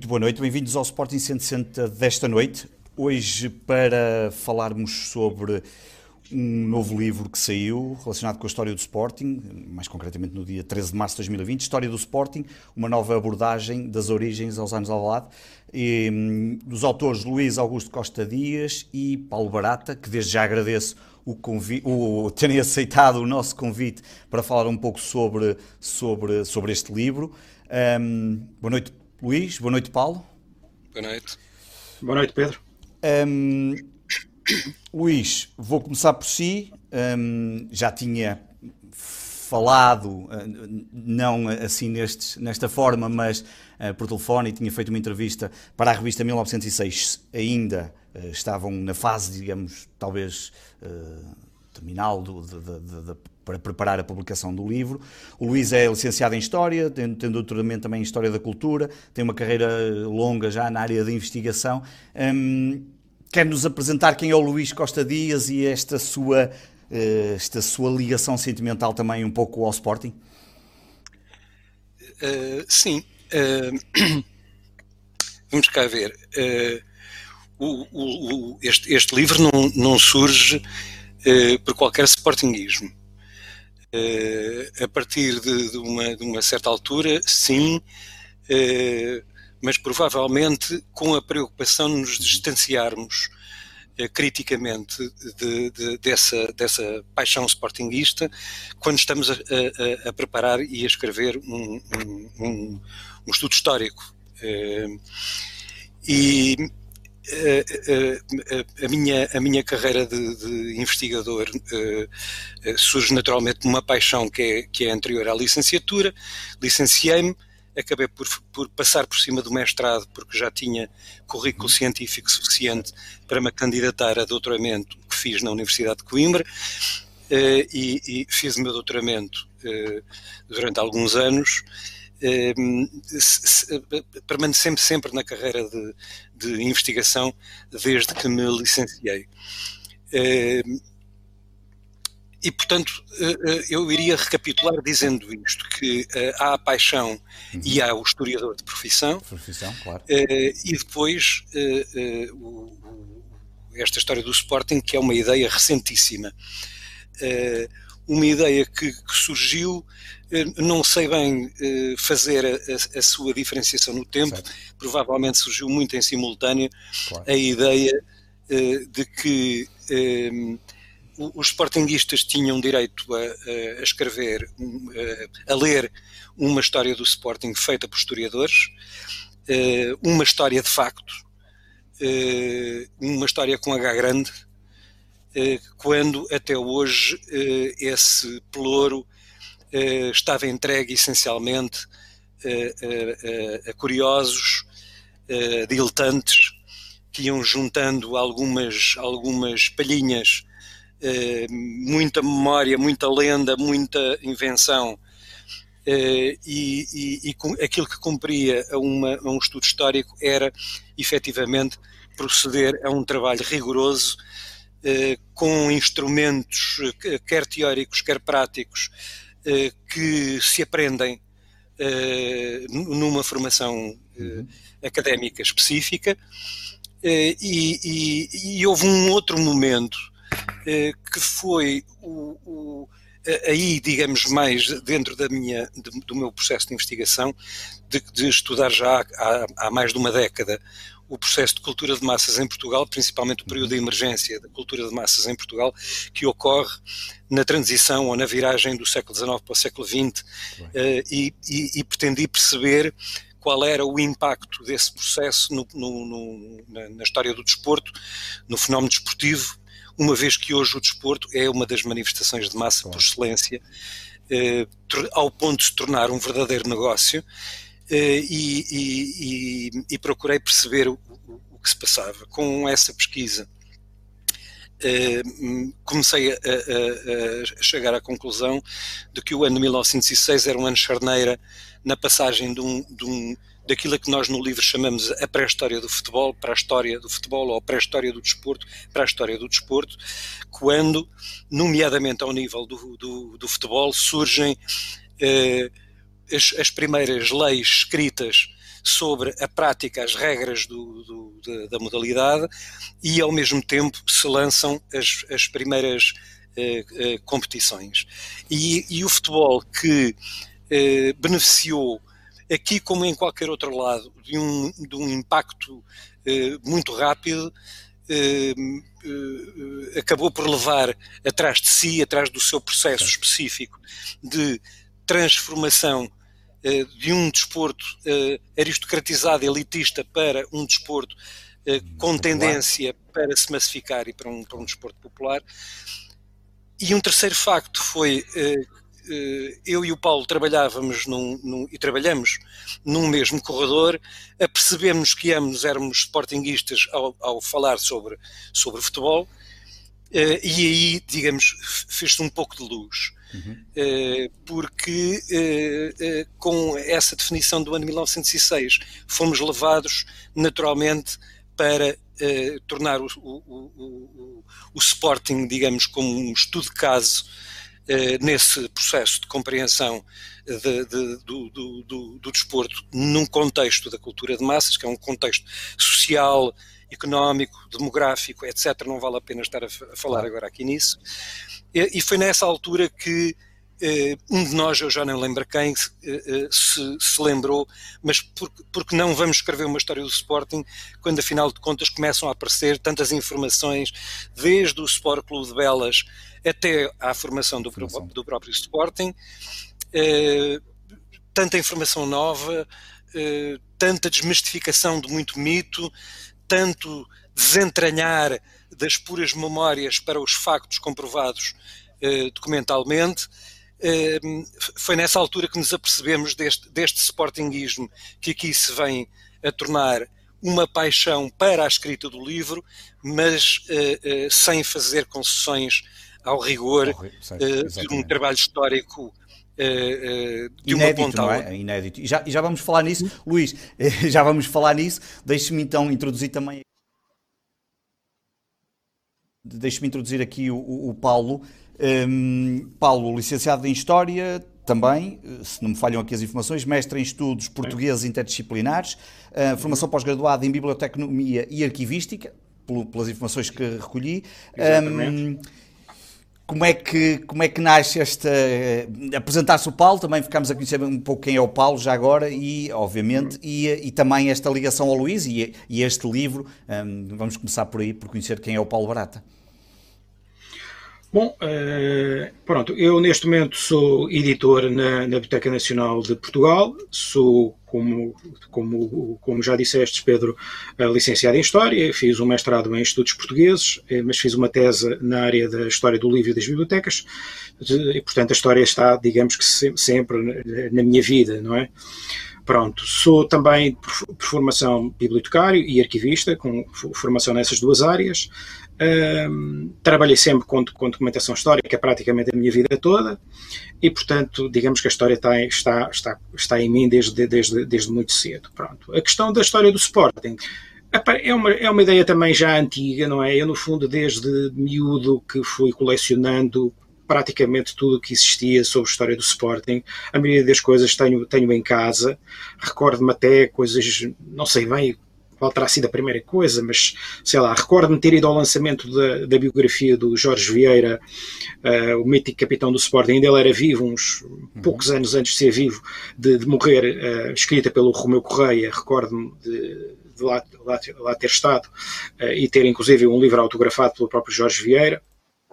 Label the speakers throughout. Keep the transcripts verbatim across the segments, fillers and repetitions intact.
Speaker 1: Muito boa noite, bem-vindos ao Sporting cento e sessenta desta noite. Hoje para falarmos sobre um novo livro que saiu relacionado com a história do Sporting, mais concretamente no dia treze de março de dois mil e vinte, História do Sporting, uma nova abordagem das origens aos anos de Alvalade, e, um, dos autores Luís Augusto Costa Dias e Paulo Barata, que desde já agradeço o convite, o, terem aceitado o nosso convite para falar um pouco sobre, sobre, sobre este livro. Um, boa noite, Luís. Boa noite, Paulo.
Speaker 2: Boa noite.
Speaker 3: Boa noite, Pedro.
Speaker 1: Um, Luís, vou começar por si. Um, já tinha falado, não assim neste, nesta forma, mas uh, por telefone, e tinha feito uma entrevista para a revista mil novecentos e seis. Ainda uh, estavam na fase, digamos, talvez uh, terminal do, de, de, de, para preparar a publicação do livro. O Luís é licenciado em História, tem, tem doutoramento também em História da Cultura, tem uma carreira longa já na área de investigação. Um, Quer-nos apresentar quem é o Luís Costa Dias e esta sua, esta sua ligação sentimental também um pouco ao Sporting?
Speaker 2: Uh, sim. Uh, vamos cá ver. Uh, o, o, o, este, este livro não, não surge uh, por qualquer sportinguismo. Uh, a partir de, de, uma, de uma certa altura, sim, uh, mas provavelmente com a preocupação de nos distanciarmos uh, criticamente de, de, dessa, dessa paixão sportinguista quando estamos a, a, a preparar e a escrever um, um, um, um estudo histórico. Uh, e uh, uh, a, minha, a minha carreira de, de investigador uh, uh, surge naturalmente de uma paixão que é, que é anterior à licenciatura. Licenciei-me, acabei por, por passar por cima do mestrado porque já tinha currículo científico suficiente para me candidatar a doutoramento que fiz na Universidade de Coimbra, uh, e, e fiz o meu doutoramento uh, durante alguns anos, uh, se, se, permanecendo sempre na carreira de, de investigação desde que me licenciei. Uh, E, portanto, eu iria recapitular dizendo isto, que há a paixão uhum. e há o historiador de profissão,
Speaker 1: profissão claro.
Speaker 2: E depois esta história do Sporting, que é uma ideia recentíssima. Uma ideia que, que surgiu, não sei bem fazer a, a sua diferenciação no tempo, certo. Provavelmente surgiu muito em simultâneo, claro. A ideia de que os sportinguistas tinham direito a, a escrever, a ler uma história do Sporting feita por historiadores, uma história de facto, uma história com H grande, quando até hoje esse pelouro estava entregue essencialmente a, a, a curiosos, a diletantes, que iam juntando algumas, algumas palhinhas, Uh, muita memória, muita lenda, muita invenção, uh, e, e, e com, aquilo que cumpria a, uma, a um estudo histórico era, efetivamente, proceder a um trabalho rigoroso, uh, com instrumentos, quer teóricos, quer práticos, uh, que se aprendem uh, numa formação uh, académica específica, uh, e, e, e houve um outro momento que foi o, o, aí, digamos, mais dentro da minha, de, do meu processo de investigação, de, de estudar já há, há mais de uma década o processo de cultura de massas em Portugal, principalmente o período de emergência da cultura de massas em Portugal, que ocorre na transição ou na viragem do século dezenove para o século vinte, uh, e, e, e pretendi perceber qual era o impacto desse processo no, no, no, na, na história do desporto, no fenómeno desportivo, uma vez que hoje o desporto é uma das manifestações de massa claro. Por excelência, eh, ao ponto de se tornar um verdadeiro negócio, eh, e, e, e, e procurei perceber o, o, o que se passava. Com essa pesquisa, eh, comecei a, a, a chegar à conclusão de que o ano de mil novecentos e seis era um ano charneira na passagem de um... De um daquilo que nós no livro chamamos a pré-história do futebol para a história do futebol, ou a pré-história do desporto para a história do desporto, quando, nomeadamente ao nível do, do, do futebol, surgem eh, as, as primeiras leis escritas sobre a prática, as regras do, do, da, da modalidade, e ao mesmo tempo se lançam as, as primeiras uh, uh, competições. E, e o futebol que uh, beneficiou, aqui como em qualquer outro lado, de um, de um impacto uh, muito rápido, uh, uh, acabou por levar atrás de si, atrás do seu processo específico de transformação uh, de um desporto uh, aristocratizado, elitista, para um desporto uh, com tendência para se massificar e para um, para um desporto popular. E um terceiro facto foi, uh, uh, eu e o Paulo trabalhávamos num, num, e trabalhamos num mesmo corredor, apercebemos que ambos éramos sportinguistas ao, ao falar sobre, sobre futebol, uh, e aí, digamos, fez-se um pouco de luz. Uhum. Uh, porque uh, uh, com essa definição do ano mil novecentos e seis fomos levados naturalmente para uh, tornar o, o, o, o, o Sporting, digamos, como um estudo de caso uh, nesse processo de compreensão de, de, do, do, do, do desporto num contexto da cultura de massas, que é um contexto social, económico, demográfico, etcétera. Não vale a pena estar a, a falar agora aqui nisso. E foi nessa altura que uh, um de nós, eu já não lembro quem, uh, uh, se, se lembrou, mas porque, porque não vamos escrever uma história do Sporting, quando afinal de contas começam a aparecer tantas informações, desde o Sport Clube de Belas até à formação do, formação. do próprio Sporting, uh, tanta informação nova, uh, tanta desmistificação de muito mito, tanto desentranhar das puras memórias para os factos comprovados eh, documentalmente. Eh, foi nessa altura que nos apercebemos deste, deste sportinguismo que aqui se vem a tornar uma paixão para a escrita do livro, mas eh, eh, sem fazer concessões ao rigor eh, de um trabalho histórico Uh, uh, de
Speaker 1: inédito,
Speaker 2: uma ponta
Speaker 1: não é? Inédito. E já, e já vamos falar nisso, Luís, já vamos falar nisso. Deixe-me então introduzir também. Deixe-me introduzir aqui o, o, o Paulo. Um, Paulo, licenciado em História, também, se não me falham aqui as informações, mestre em Estudos Portugueses Interdisciplinares, uh, formação pós-graduada em Biblioteconomia e Arquivística, pelas informações que recolhi.
Speaker 3: Exatamente.
Speaker 1: Um, Como é, que, como é que nasce esta... Uh, apresentar-se o Paulo, também ficámos a conhecer um pouco quem é o Paulo já agora, e obviamente, e, e também esta ligação ao Luís e, e este livro. Um, vamos começar por aí, por conhecer quem é o Paulo Barata.
Speaker 3: Bom, uh, pronto, eu neste momento sou editor na, na Biblioteca Nacional de Portugal, sou, como, como, como já disseste, Pedro, uh, licenciado em História, fiz um mestrado em Estudos Portugueses, uh, mas fiz uma tese na área da História do Livro e das Bibliotecas, e portanto a História está, digamos que se, sempre na, na minha vida, não é? Pronto, sou também por, por formação bibliotecário e arquivista, com formação nessas duas áreas. Um, trabalhei sempre com, com documentação histórica praticamente a minha vida toda e, portanto, digamos que a história está, está, está, está em mim desde, desde, desde muito cedo. Pronto. A questão da história do Sporting é uma, é uma ideia também já antiga, não é? Eu, no fundo, desde miúdo que fui colecionando praticamente tudo o que existia sobre a história do Sporting. A maioria das coisas tenho, tenho em casa. Recordo-me até coisas, não sei bem qual terá sido a primeira coisa, mas, sei lá, recordo-me ter ido ao lançamento da, da biografia do Jorge Vieira, uh, o mítico capitão do Sporting. Ainda ele era vivo, uns uhum. poucos anos antes de ser vivo, de, de morrer, uh, escrita pelo Romeu Correia. Recordo-me de, de lá, lá, lá ter estado uh, e ter, inclusive, um livro autografado pelo próprio Jorge Vieira.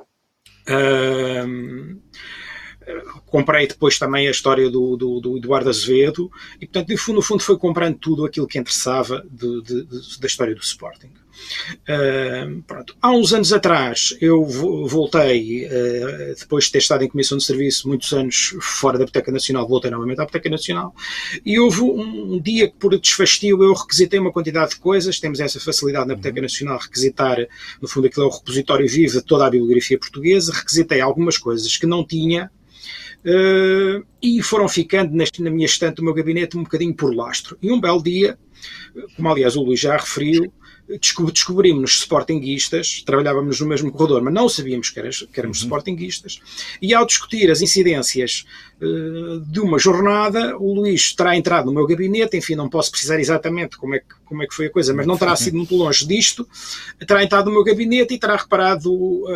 Speaker 3: Uh, comprei depois também a história do, do, do Eduardo Azevedo e, portanto, no fundo foi comprando tudo aquilo que interessava de, de, de, da história do Sporting. Uh, pronto. Há uns anos atrás eu voltei, uh, depois de ter estado em comissão de serviço muitos anos fora da Biblioteca Nacional, voltei novamente à Biblioteca Nacional e houve um, um dia que, por desfastio, eu requisitei uma quantidade de coisas. Temos essa facilidade na Biblioteca Nacional, requisitar, no fundo aquilo é o repositório vivo de toda a bibliografia portuguesa. Requisitei algumas coisas que não tinha Uh, e foram ficando neste, na minha estante do meu gabinete um bocadinho por lastro. E um belo dia, como aliás o Luís já referiu, descobrimos-nos sportinguistas, trabalhávamos no mesmo corredor, mas não sabíamos que, eras, que éramos uhum. sportinguistas, e ao discutir as incidências uh, de uma jornada, o Luís terá entrado no meu gabinete, enfim, não posso precisar exatamente como é que, como é que foi a coisa, mas não terá sido muito longe disto, terá entrado no meu gabinete e terá reparado uh,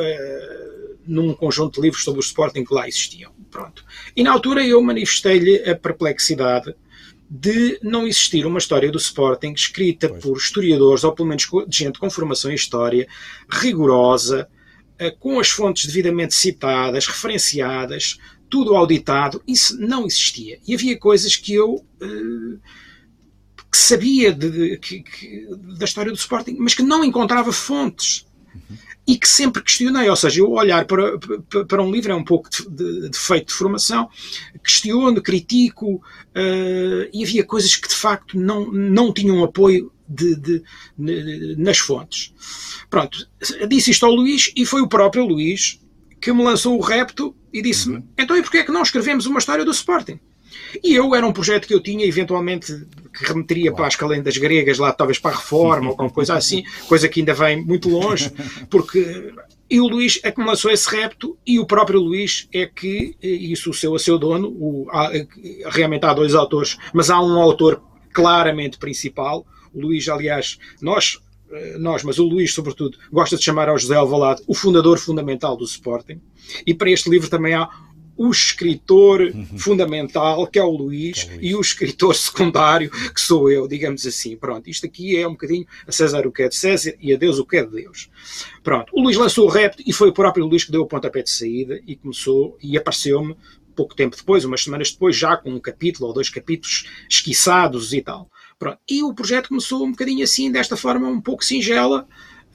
Speaker 3: num conjunto de livros sobre o Sporting que lá existiam. Pronto. E na altura eu manifestei-lhe a perplexidade de não existir uma história do Sporting escrita pois. por historiadores, ou pelo menos de gente com formação em história, rigorosa, com as fontes devidamente citadas, referenciadas, tudo auditado. Isso não existia. E havia coisas que eu uh, que sabia de, de, que, que, da história do Sporting, mas que não encontrava fontes. Uhum. E que sempre questionei, ou seja, eu olhar para, para, para um livro é um pouco de, de feito de formação, questiono, critico, uh, e havia coisas que de facto não, não tinham apoio de, de, de, nas fontes. Pronto, disse isto ao Luís e foi o próprio Luís que me lançou o repto e disse-me, uhum. então e porquê é que não escrevemos uma história do Sporting? E eu, era um projeto que eu tinha, eventualmente, que remeteria claro. para as calendas gregas, lá talvez para a Reforma, ou qualquer coisa assim, coisa que ainda vem muito longe, porque... E o Luís é que me lançou esse repto, e o próprio Luís é que, isso o seu, a seu dono, o, há, realmente há dois autores, mas há um autor claramente principal, o Luís, aliás, nós... nós, mas o Luís, sobretudo, gosta de chamar ao José Alvalade o fundador fundamental do Sporting, e para este livro também há o escritor uhum. fundamental, que é o Luís, é o Luís, e o escritor secundário, que sou eu, digamos assim. Pronto, isto aqui é um bocadinho a César o que é de César e a Deus o que é de Deus. Pronto, o Luís lançou o repto e foi o próprio Luís que deu o pontapé de saída e começou, e apareceu-me pouco tempo depois, umas semanas depois, já com um capítulo ou dois capítulos esquiçados e tal. Pronto, e o projeto começou um bocadinho assim, desta forma um pouco singela,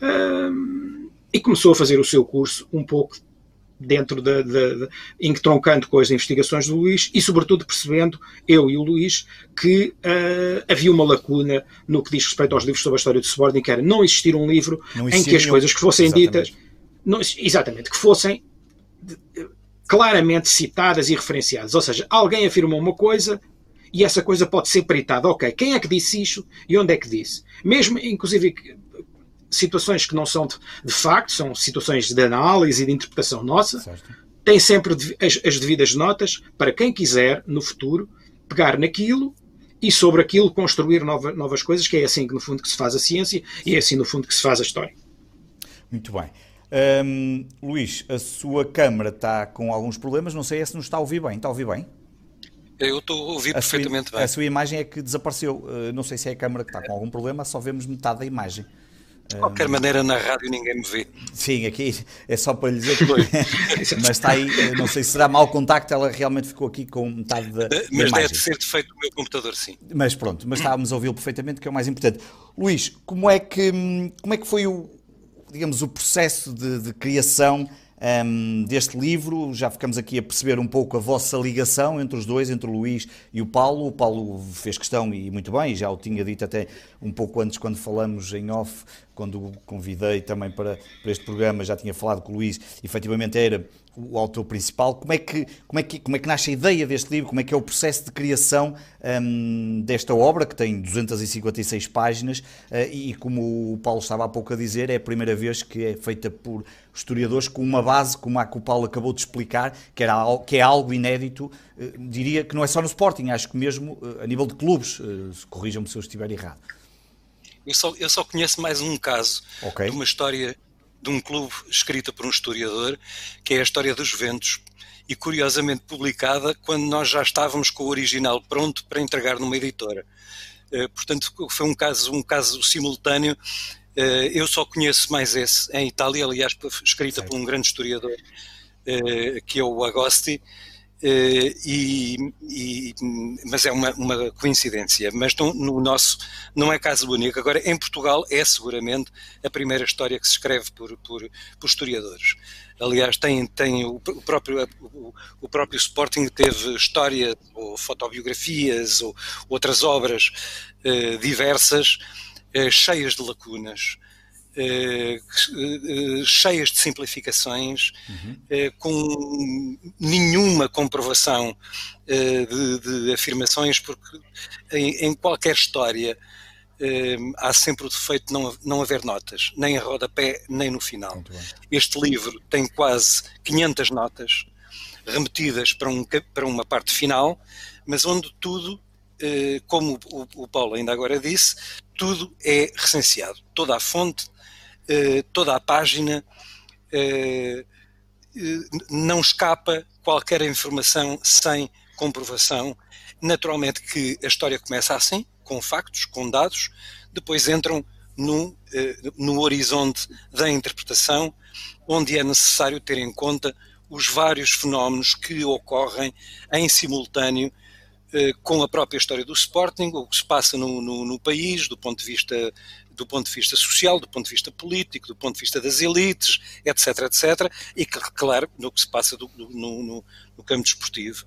Speaker 3: hum, e começou a fazer o seu curso um pouco dentro de, de, de entroncando com as investigações do Luís e, sobretudo, percebendo, eu e o Luís, que uh, havia uma lacuna no que diz respeito aos livros sobre a história do Sporting, que era não existir um livro não em que as coisas que fossem exatamente. ditas, não, exatamente, que fossem claramente citadas e referenciadas. Ou seja, alguém afirmou uma coisa e essa coisa pode ser peritada. Ok, quem é que disse isto e onde é que disse? Mesmo, inclusive, situações que não são de, de facto, são situações de análise e de interpretação nossa, certo. Tem sempre as, as devidas notas para quem quiser, no futuro, pegar naquilo e sobre aquilo construir nova, novas coisas, que é assim que, no fundo, que se faz a ciência e é assim, no fundo, que se faz a história.
Speaker 1: Muito bem. Um, Luís, a sua câmara está com alguns problemas, não sei se nos está a ouvir bem. Está a ouvir bem?
Speaker 2: Eu estou a ouvir a perfeitamente
Speaker 1: sua,
Speaker 2: bem.
Speaker 1: A sua imagem é que desapareceu. Uh, não sei se é a câmara que está com algum problema, só vemos metade da imagem.
Speaker 2: De qualquer maneira, na rádio ninguém me vê.
Speaker 1: Sim, aqui é só para lhe dizer que mas está aí, não sei se será mau contacto, ela realmente ficou aqui com metade da, da
Speaker 2: mas
Speaker 1: imagem.
Speaker 2: Deve ser defeito do meu computador, sim.
Speaker 1: Mas pronto, mas estávamos a ouvi-lo perfeitamente, que é o mais importante. Luís, como é que, como é que foi o, digamos, o processo de, de criação um, deste livro? Já ficamos aqui a perceber um pouco a vossa ligação entre os dois, entre o Luís e o Paulo. O Paulo fez questão, e muito bem, já o tinha dito até um pouco antes, quando falamos em off, quando o convidei também para, para este programa, já tinha falado que o Luís efetivamente era o autor principal. Como é que, como é que, como é que nasce a ideia deste livro? Como é que é o processo de criação um, desta obra, que tem duzentas e cinquenta e seis páginas, uh, e como o Paulo estava há pouco a dizer, é a primeira vez que é feita por historiadores com uma base, como a que o Paulo acabou de explicar, que, era, que é algo inédito, uh, diria que não é só no Sporting, acho que mesmo uh, a nível de clubes, uh, corrijam-me se eu estiver errado.
Speaker 2: Eu só, eu só conheço mais um caso
Speaker 1: okay.
Speaker 2: de uma história de um clube escrita por um historiador, que é a história dos Juventus, e curiosamente publicada quando nós já estávamos com o original pronto para entregar numa editora. Uh, portanto, foi um caso, um caso simultâneo. Uh, eu só conheço mais esse em Itália, aliás, escrita certo. por um grande historiador, uh, que é o Agosti. Uh, e, e, mas é uma, uma coincidência, mas no, no nosso não é caso único. Agora, em Portugal é seguramente a primeira história que se escreve por, por, por historiadores. Aliás, tem, tem o, o, próprio, o, o próprio Sporting teve história, ou fotobiografias, ou outras obras uh, diversas, uh, cheias de lacunas, Uh, uh, cheias de simplificações, uhum. uh, com nenhuma comprovação uh, de, de afirmações, porque em, em qualquer história há sempre o defeito de não, não haver notas, nem em rodapé, nem no final. Este livro tem quase quinhentas notas remetidas para, um, para uma parte final, mas onde tudo, como o, o Paulo ainda agora disse, tudo é recenseado. Toda a fonte, toda a página, não escapa qualquer informação sem comprovação. Naturalmente que a história começa assim, com factos, com dados, depois entram no, no horizonte da interpretação, onde é necessário ter em conta os vários fenómenos que ocorrem em simultâneo com a própria história do Sporting, o que se passa no, no, no país, do ponto de vista, do ponto de vista social, do ponto de vista político, do ponto de vista das elites, etc, etcétera, e, claro, no que se passa do, no, no, no campo desportivo.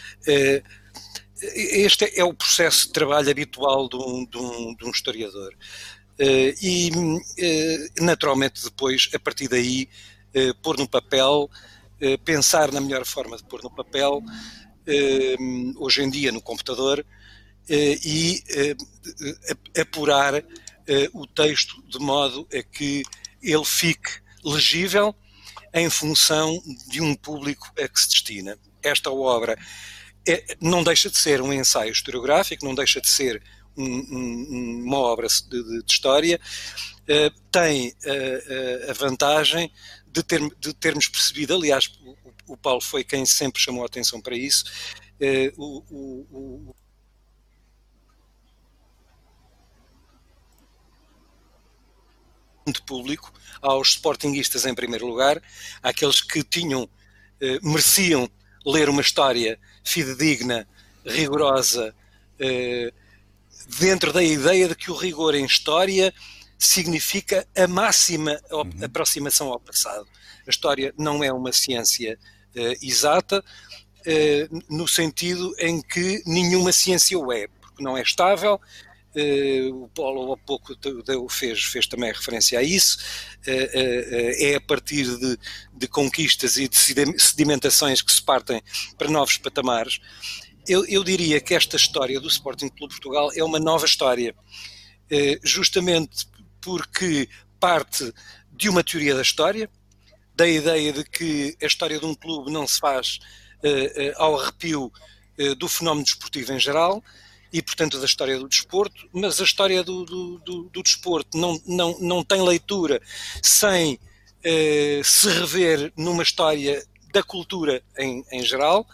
Speaker 2: Este é o processo de trabalho habitual de um, de um, de um historiador. E, naturalmente, depois, a partir daí, pôr no papel, pensar na melhor forma de pôr no papel, hoje em dia no computador, e apurar o texto de modo a que ele fique legível em função de um público a que se destina. Esta obra é, não deixa de ser um ensaio historiográfico, não deixa de ser um, um, uma obra de, de, de história, uh, tem uh, a vantagem de, ter, de termos percebido, aliás, o, o Paulo foi quem sempre chamou a atenção para isso, uh, o, o, o de público, aos sportinguistas em primeiro lugar, àqueles que tinham, eh, mereciam ler uma história fidedigna, rigorosa, eh, dentro da ideia de que o rigor em história significa a máxima uhum. aproximação ao passado. A história não é uma ciência eh, exata, eh, no sentido em que nenhuma ciência o é, porque não é estável. Uh, o Paulo há pouco fez, fez também referência a isso, uh, uh, é a partir de, de conquistas e de sedimentações que se partem para novos patamares. Eu, eu diria que esta história do Sporting Clube Portugal é uma nova história, uh, justamente porque parte de uma teoria da história, da ideia de que a história de um clube não se faz uh, uh, ao arrepio uh, do fenómeno desportivo em geral, e, portanto, da história do desporto, mas a história do, do, do, do desporto não, não, não tem leitura sem eh, se rever numa história da cultura em, em geral,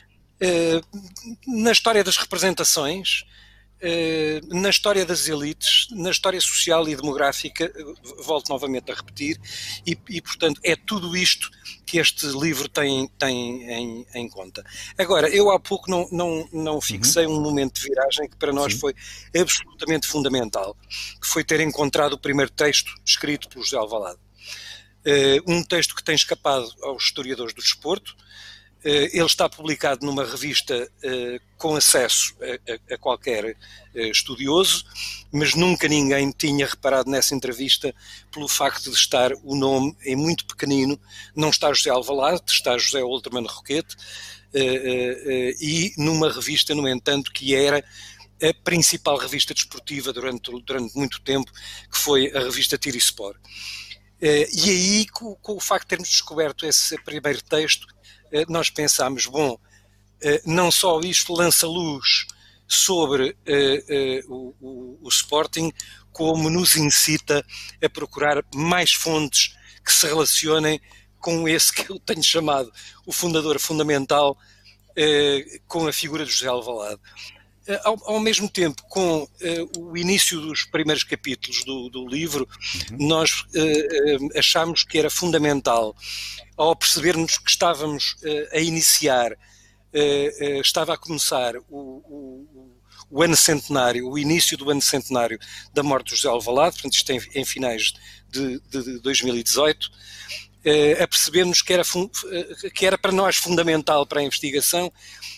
Speaker 2: eh, na história das representações, eh, na história das elites, na história social e demográfica, volto novamente a repetir, e, e portanto, é tudo isto que este livro tem, tem em, em conta. Agora, eu há pouco não, não, não fixei uhum. um momento de viragem que para nós Sim. foi absolutamente fundamental, que foi ter encontrado o primeiro texto escrito pelo José Alvalade. Uh, um texto que tem escapado aos historiadores do desporto. Uh, ele está publicado numa revista uh, com acesso a, a, a qualquer uh, estudioso, mas nunca ninguém tinha reparado nessa entrevista pelo facto de estar o nome em muito pequenino. Não está José Alvalade, está José Oltermann Roquette, uh, uh, uh, e numa revista, no entanto, que era a principal revista desportiva durante, durante muito tempo, que foi a revista Tirasport. Uh, e aí, com, com o facto de termos descoberto esse primeiro texto, nós pensámos, bom, não só isto lança luz sobre uh, uh, o, o Sporting, como nos incita a procurar mais fontes que se relacionem com esse que eu tenho chamado o fundador fundamental, uh, com a figura de José Alvalade. Uh, ao, ao mesmo tempo, com uh, o início dos primeiros capítulos do, do livro, uhum. nós uh, uh, achámos que era fundamental, ao percebermos que estávamos uh, a iniciar, uh, uh, estava a começar o, o, o ano centenário, o início do ano centenário da morte de José Alvalade, portanto isto em, em finais de, de dois mil e dezoito, uh, a percebermos que era, uh, que era para nós fundamental para a investigação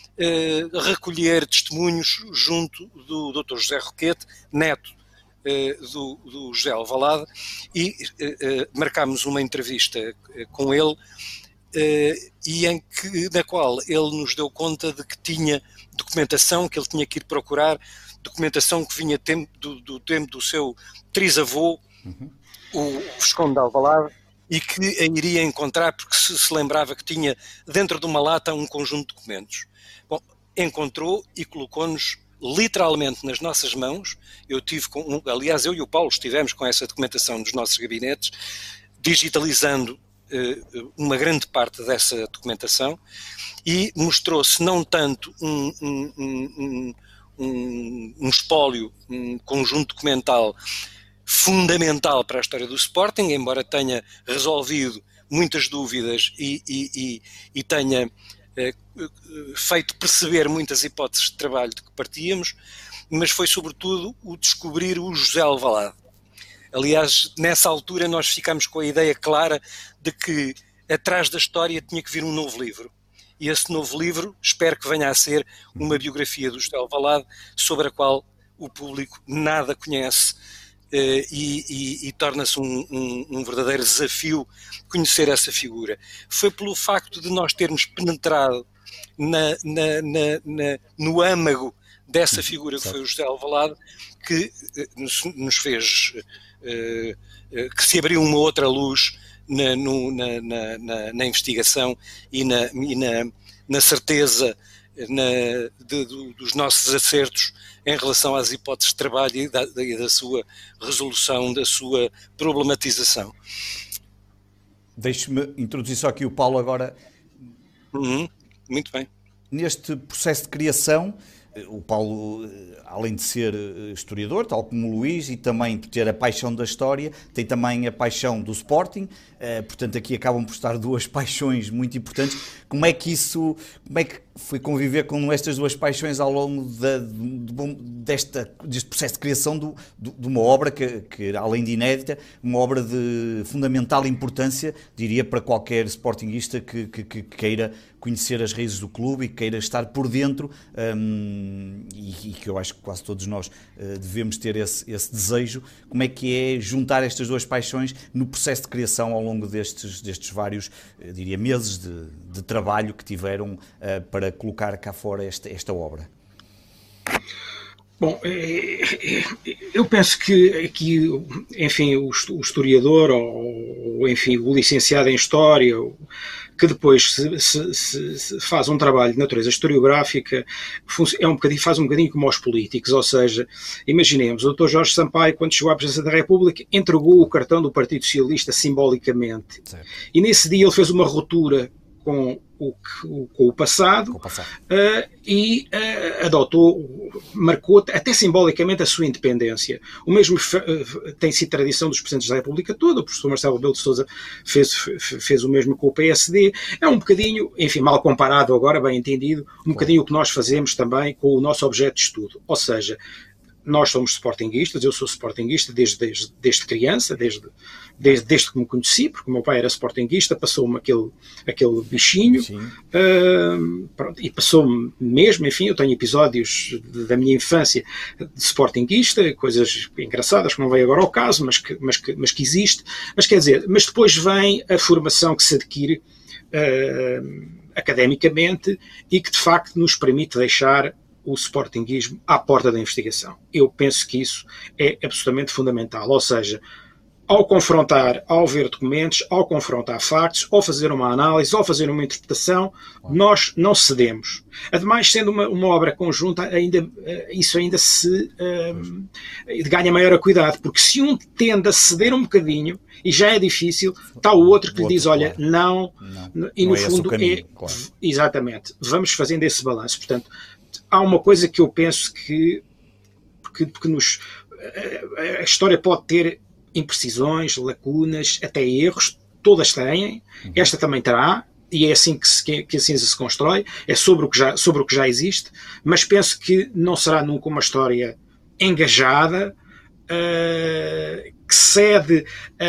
Speaker 2: uh, recolher testemunhos junto do doutor José Roquette, neto Do, do José Alvalade, e uh, uh, marcámos uma entrevista uh, com ele, e em que, na qual ele nos deu conta de que tinha documentação que ele tinha que ir procurar, documentação que vinha tempo, do, do tempo do seu trisavô, uhum. o Visconde de Alvalade, e que a iria encontrar porque se, se lembrava que tinha dentro de uma lata um conjunto de documentos. Bom, encontrou e colocou-nos literalmente nas nossas mãos. Eu tive com, aliás, eu e o Paulo estivemos com essa documentação nos nossos gabinetes, digitalizando uh, uma grande parte dessa documentação, e mostrou-se não tanto um, um, um, um, um espólio, um conjunto documental fundamental para a história do Sporting, embora tenha resolvido muitas dúvidas e, e, e, e tenha eh, feito perceber muitas hipóteses de trabalho de que partíamos, mas foi sobretudo o descobrir o José Alvalade. Aliás, nessa altura nós ficámos com a ideia clara de que atrás da história tinha que vir um novo livro. E esse novo livro espero que venha a ser uma biografia do José Alvalade, sobre a qual o público nada conhece. Uh, e, e, e torna-se um, um, um verdadeiro desafio conhecer essa figura. Foi pelo facto de nós termos penetrado na, na, na, na, no âmago dessa figura que foi o José Alvalade que uh, nos, nos fez uh, uh, que se abriu uma outra luz na, no, na, na, na, na investigação e na, e na, na certeza na, de, de, dos nossos acertos em relação às hipóteses de trabalho e da, da, da sua resolução, da sua problematização.
Speaker 1: Deixe-me introduzir só aqui o Paulo agora.
Speaker 2: Uhum, muito bem.
Speaker 1: Neste processo de criação, o Paulo, além de ser historiador, tal como o Luís, e também por ter a paixão da história, tem também a paixão do Sporting, portanto aqui acabam por estar duas paixões muito importantes. Como é que isso, como é que foi conviver com estas duas paixões ao longo da, de, desta, deste processo de criação do, do, de uma obra que, que, além de inédita, uma obra de fundamental importância, diria, para qualquer sportinguista que, que, que queira conhecer as raízes do clube e que queira estar por dentro, um, e, e que eu acho que quase todos nós uh, devemos ter esse, esse desejo. Como é que é juntar estas duas paixões no processo de criação ao longo destes, destes vários, eu diria, meses de, de trabalho que tiveram uh, para colocar cá fora esta, esta obra?
Speaker 3: Bom, eu penso que aqui, enfim, o historiador ou, enfim, o licenciado em História, que depois se, se, se, se faz um trabalho de natureza historiográfica, é um bocadinho, faz um bocadinho como aos políticos, ou seja, imaginemos, o doutor Jorge Sampaio, quando chegou à presidência da República, entregou o cartão do Partido Socialista simbolicamente. Certo. E nesse dia ele fez uma ruptura com o, com o passado, com o passado. Uh, e uh, adotou, marcou até simbolicamente a sua independência. O mesmo uh, tem sido tradição dos presidentes da República toda. O professor Marcelo Rebelo de Sousa fez, fez o mesmo com o P S D. É um bocadinho, enfim, mal comparado agora, bem entendido, um bocadinho o que nós fazemos também com o nosso objeto de estudo. Ou seja, nós somos sportinguistas, eu sou sportinguista desde, desde, desde criança, desde, desde, desde que me conheci, porque o meu pai era sportinguista, passou-me aquele, aquele bichinho, uh, pronto, e passou-me mesmo, enfim, eu tenho episódios de, da minha infância de sportinguista, coisas engraçadas que não vem agora ao caso, mas que, mas que, mas que existe, mas quer dizer, mas depois vem a formação que se adquire uh, academicamente e que de facto nos permite deixar o sportinguismo à porta da investigação. Eu penso que isso é absolutamente fundamental, ou seja, ao confrontar, ao ver documentos, ao confrontar factos, ao fazer uma análise, ao fazer uma interpretação, nós não cedemos. Ademais, sendo uma, uma obra conjunta, ainda, isso ainda se um, ganha maior cuidado, porque se um tende a ceder um bocadinho, e já é difícil, está o outro que lhe diz, olha, não, não e no
Speaker 1: não é
Speaker 3: fundo
Speaker 1: caminho,
Speaker 3: é,
Speaker 1: claro.
Speaker 3: Exatamente, vamos fazendo esse balanço. Portanto, há uma coisa que eu penso que, que, que nos, a história pode ter imprecisões, lacunas, até erros, todas têm, esta também terá, e é assim que, se, que a ciência se constrói, é sobre o, que já, sobre o que já existe, mas penso que não será nunca uma história engajada, uh, que cede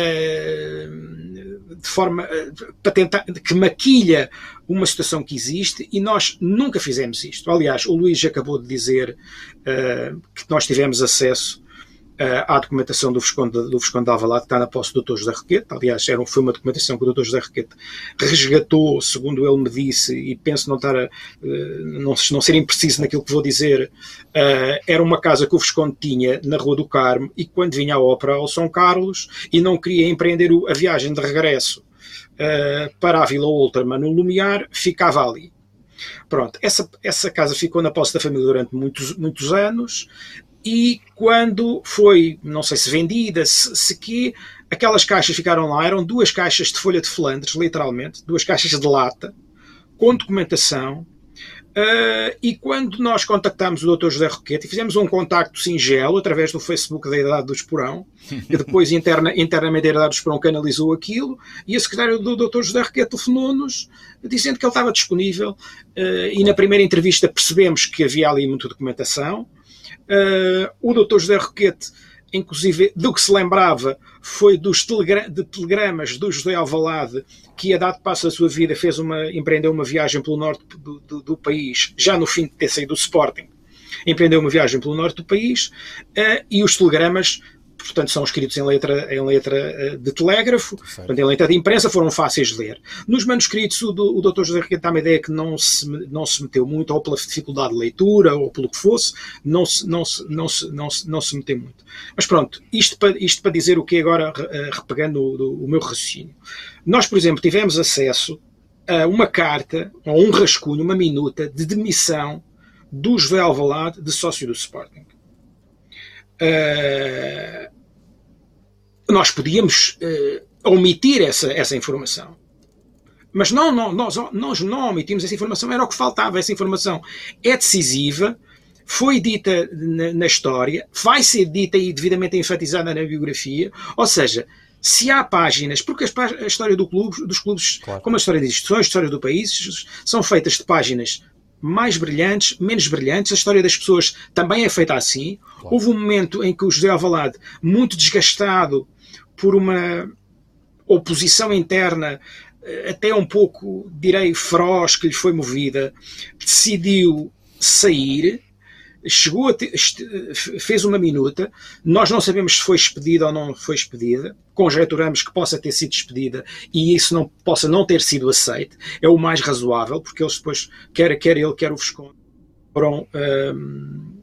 Speaker 3: uh, de forma uh, para tentar, que maquilha uma situação que existe, e nós nunca fizemos isto. Aliás, o Luís acabou de dizer uh, que nós tivemos acesso Uh, há a documentação do Visconde, do Visconde de Alvalade, que está na posse do doutor José Roquete. Aliás, era, foi uma documentação que o doutor José Roquete resgatou, segundo ele me disse, e penso não, estar a, uh, não, não ser impreciso naquilo que vou dizer. Uh, era uma casa que o Visconde tinha na Rua do Carmo, e quando vinha à ópera ao São Carlos e não queria empreender a viagem de regresso uh, para a Vila Ultramar no Lumiar, ficava ali. Pronto, essa, essa casa ficou na posse da família durante muitos, muitos anos. E quando foi, não sei se vendida, se, se que, aquelas caixas ficaram lá, eram duas caixas de folha de Flandres, literalmente, duas caixas de lata, com documentação, uh, e quando nós contactámos o doutor José Roquete, e fizemos um contacto singelo, através do Facebook da Herdade do Esporão, e depois interna, internamente a Herdade do Esporão canalizou aquilo, e a secretária do doutor José Roquete telefonou-nos, dizendo que ele estava disponível, uh, e na primeira entrevista percebemos que havia ali muita documentação. Uh, o doutor José Roquete, inclusive, do que se lembrava foi dos telegra de telegramas do José Alvalade, que a dado passo da sua vida fez uma, empreendeu uma viagem pelo norte do, do, do país, já no fim de ter saído do Sporting, empreendeu uma viagem pelo norte do país, uh, e os telegramas, portanto, são escritos em letra, em letra de telégrafo, portanto, em letra de imprensa, foram fáceis de ler. Nos manuscritos, o, do, o doutor José Roquete dá uma ideia que não se, não se meteu muito, ou pela dificuldade de leitura, ou pelo que fosse, não se, não se, não se, não se, não se meteu muito. Mas pronto, isto para, isto para dizer o que agora, repegando o, o meu raciocínio. Nós, por exemplo, tivemos acesso a uma carta, ou um rascunho, uma minuta, de demissão do José Alvalade de sócio do Sporting. Uh, nós podíamos uh, omitir essa, essa informação, mas não, não, nós, nós não omitimos essa informação, era o que faltava. Essa informação é decisiva, foi dita na, na história, vai ser dita e devidamente enfatizada na biografia, ou seja, se há páginas, porque as, a história do clube, dos clubes, claro, como a história das instituições, a história do país, são feitas de páginas mais brilhantes, menos brilhantes. A história das pessoas também é feita assim. Claro. Houve um momento em que o José Alvalade, muito desgastado por uma oposição interna, até um pouco, direi, feroz, que lhe foi movida, decidiu sair, chegou a ter, fez uma minuta. Nós não sabemos se foi expedida ou não foi expedida, conjecturamos que possa ter sido expedida e isso não possa não ter sido aceito, é o mais razoável, porque eles depois, quer, quer ele, quer o Visconde, foram hum,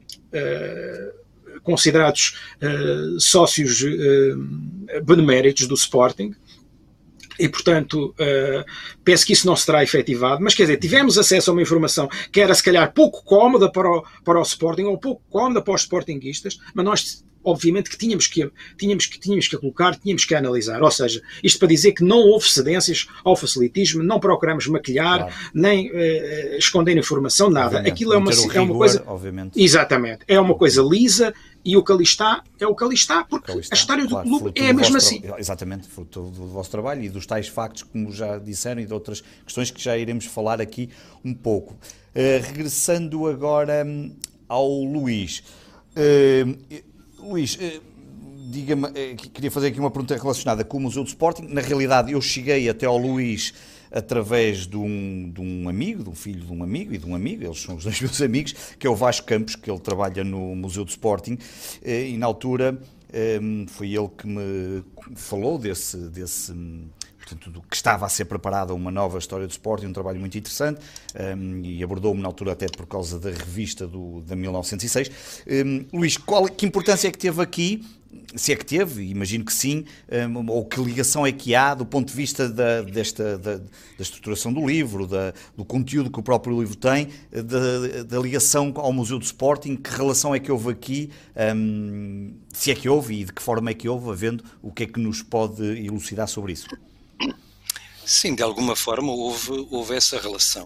Speaker 3: hum, considerados hum, sócios hum, beneméritos do Sporting. E, portanto, uh, penso que isso não se terá efetivado. Mas, quer dizer, tivemos acesso a uma informação que era, se calhar, pouco cómoda para o, para o Sporting, ou pouco cómoda para os sportinguistas, mas nós, obviamente, que tínhamos que, tínhamos, que, tínhamos que colocar, tínhamos que analisar. Ou seja, isto para dizer que não houve cedências ao facilitismo, não procuramos maquilhar, claro, nem uh, esconder informação, nada. Obviamente. Aquilo é uma, rigor, é uma coisa... Obviamente. Exatamente. É uma coisa lisa, e o que ali está é o que ali está, porque ali está, a história do claro, clube é mesmo assim.
Speaker 1: Exatamente, fruto do vosso trabalho e dos tais factos, como já disseram, e de outras questões que já iremos falar aqui um pouco. Uh, regressando agora um, ao Luís. Uh, Luís, uh, diga-me, uh, queria fazer aqui uma pergunta relacionada com o Museu do Sporting. Na realidade, eu cheguei até ao Luís através de um, de um amigo, de um filho de um amigo e de um amigo, eles são os dois meus amigos, que é o Vasco Campos, que ele trabalha no Museu do Sporting, e na altura foi ele que me falou desse, desse portanto, do que estava a ser preparada uma nova história do Sporting, um trabalho muito interessante, e abordou-me na altura até por causa da revista do, da mil novecentos e seis. Luís, qual, que importância é que teve aqui? Se é que teve, imagino que sim, um, ou que ligação é que há do ponto de vista da, desta, da, da estruturação do livro, da, do conteúdo que o próprio livro tem, da, da ligação ao Museu do Sporting, que relação é que houve aqui, um, se é que houve e de que forma é que houve, havendo, o que é que nos pode elucidar sobre isso?
Speaker 2: Sim, de alguma forma houve, houve essa relação.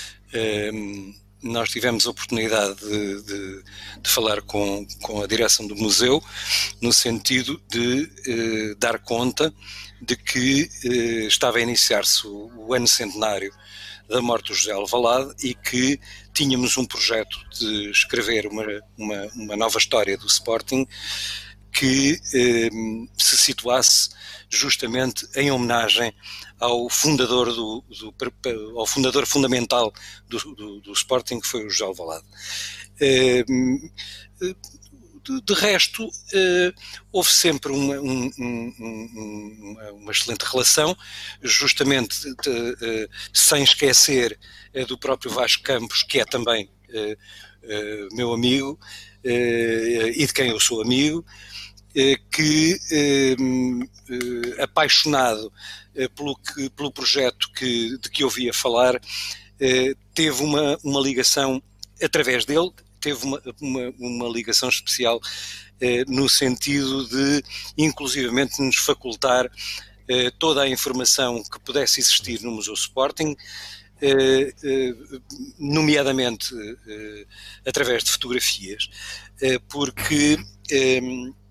Speaker 2: Um, Nós tivemos a oportunidade de, de, de falar com, com a direção do museu, no sentido de eh, dar conta de que eh, estava a iniciar-se o, o ano centenário da morte do José Alvalade e que tínhamos um projeto de escrever uma, uma, uma nova história do Sporting que eh, se situasse justamente em homenagem ao fundador, do, do, ao fundador fundamental do, do, do Sporting, que foi o José Alvalade. Eh, de, de resto, uh, houve sempre uma, um, um, um, uma excelente relação, justamente de, uh, sem esquecer uh, do próprio Vasco Campos, que é também uh, uh, meu amigo uh, e de quem eu sou amigo, uh, que, uh, uh, apaixonado uh, pelo, que, pelo projeto que, de que eu ouvia falar, uh, teve uma, uma ligação através dele, teve uma, uma, uma ligação especial eh, no sentido de, inclusivamente, nos facultar eh, toda a informação que pudesse existir no Museu Sporting, eh, eh, nomeadamente eh, através de fotografias, eh, porque eh,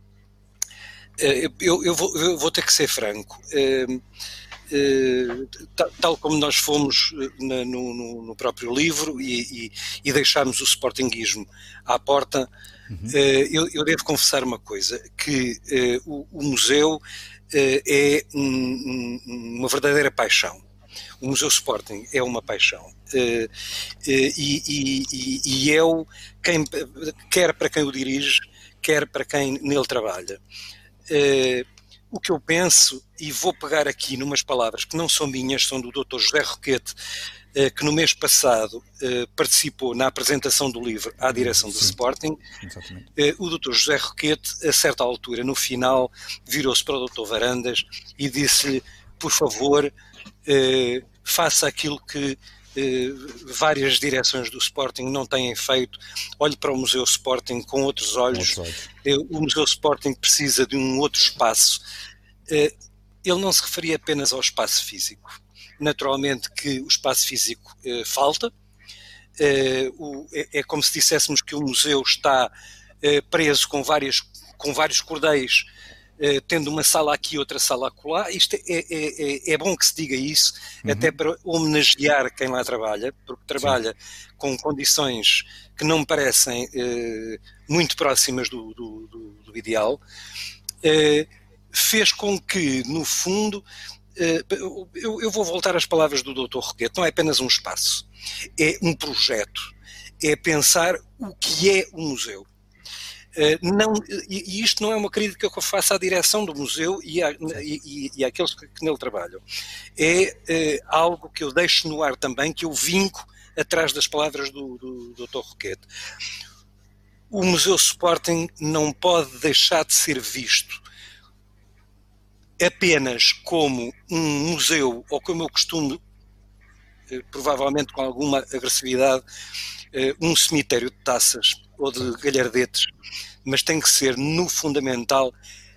Speaker 2: eu, eu, vou, eu vou ter que ser franco. Eh, Uh, tal como nós fomos na, no, no próprio livro e, e, e deixámos o sportinguismo à porta, uhum. uh, eu, eu devo confessar uma coisa, que uh, o, o museu uh, é um, um, uma verdadeira paixão. O Museu Sporting é uma paixão uh, uh, e, e, e eu, quem, quer para quem o dirige, quer para quem nele trabalha. Uh, O que eu penso, e vou pegar aqui numas palavras que não são minhas, são do doutor José Roquete, que no mês passado participou na apresentação do livro à direção do Sim, Sporting. Exatamente. O doutor José Roquete, a certa altura, no final, virou-se para o doutor Varandas e disse-lhe, por favor, faça aquilo que várias direções do Sporting não têm feito, olhe para o Museu Sporting com outros olhos, outros olhos. O Museu Sporting precisa de um outro espaço. Ele não se referia apenas ao espaço físico, naturalmente que o espaço físico falta, é como se disséssemos que o museu está preso com, várias, com vários cordéis, Uh, tendo uma sala aqui, outra sala acolá. Isto é, é, é, é bom que se diga isso, uhum. até para homenagear quem lá trabalha, porque trabalha Sim. com condições que não me parecem uh, muito próximas do, do, do, do ideal. Uh, fez com que, no fundo, uh, eu, eu vou voltar às palavras do doutor Roquete, não é apenas um espaço, é um projeto, é pensar o que é o museu. Uh, não, e, e isto não é uma crítica que eu faço à direção do museu e, a, e, e àqueles que, que nele trabalham. É uh, algo que eu deixo no ar também, que eu vinco atrás das palavras do, do, do doutor Roquete. O Museu Sporting não pode deixar de ser visto apenas como um museu, ou como eu costumo, uh, provavelmente com alguma agressividade, uh, um cemitério de taças ou de galhardetes, mas tem que ser, no fundamental,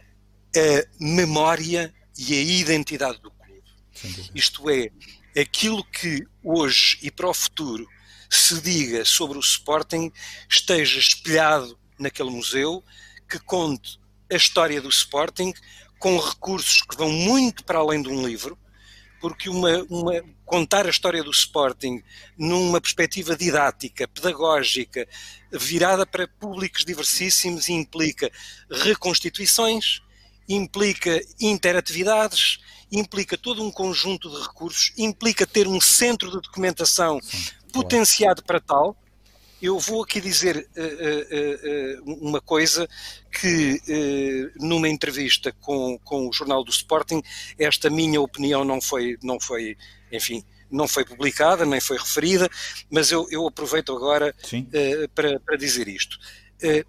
Speaker 2: a memória e a identidade do clube. Isto é, aquilo que hoje e para o futuro se diga sobre o Sporting esteja espelhado naquele museu, que conte a história do Sporting com recursos que vão muito para além de um livro, porque uma, uma, contar a história do Sporting numa perspectiva didática, pedagógica, virada para públicos diversíssimos, implica reconstituições, implica interatividades, implica todo um conjunto de recursos, implica ter um centro de documentação Sim, potenciado claro. Para tal. Eu vou aqui dizer uh, uh, uh, uma coisa que uh, numa entrevista com, com o Jornal do Sporting, esta minha opinião não foi, não foi, enfim, não foi publicada, nem foi referida, mas eu, eu aproveito agora uh, para, para dizer isto. Uh,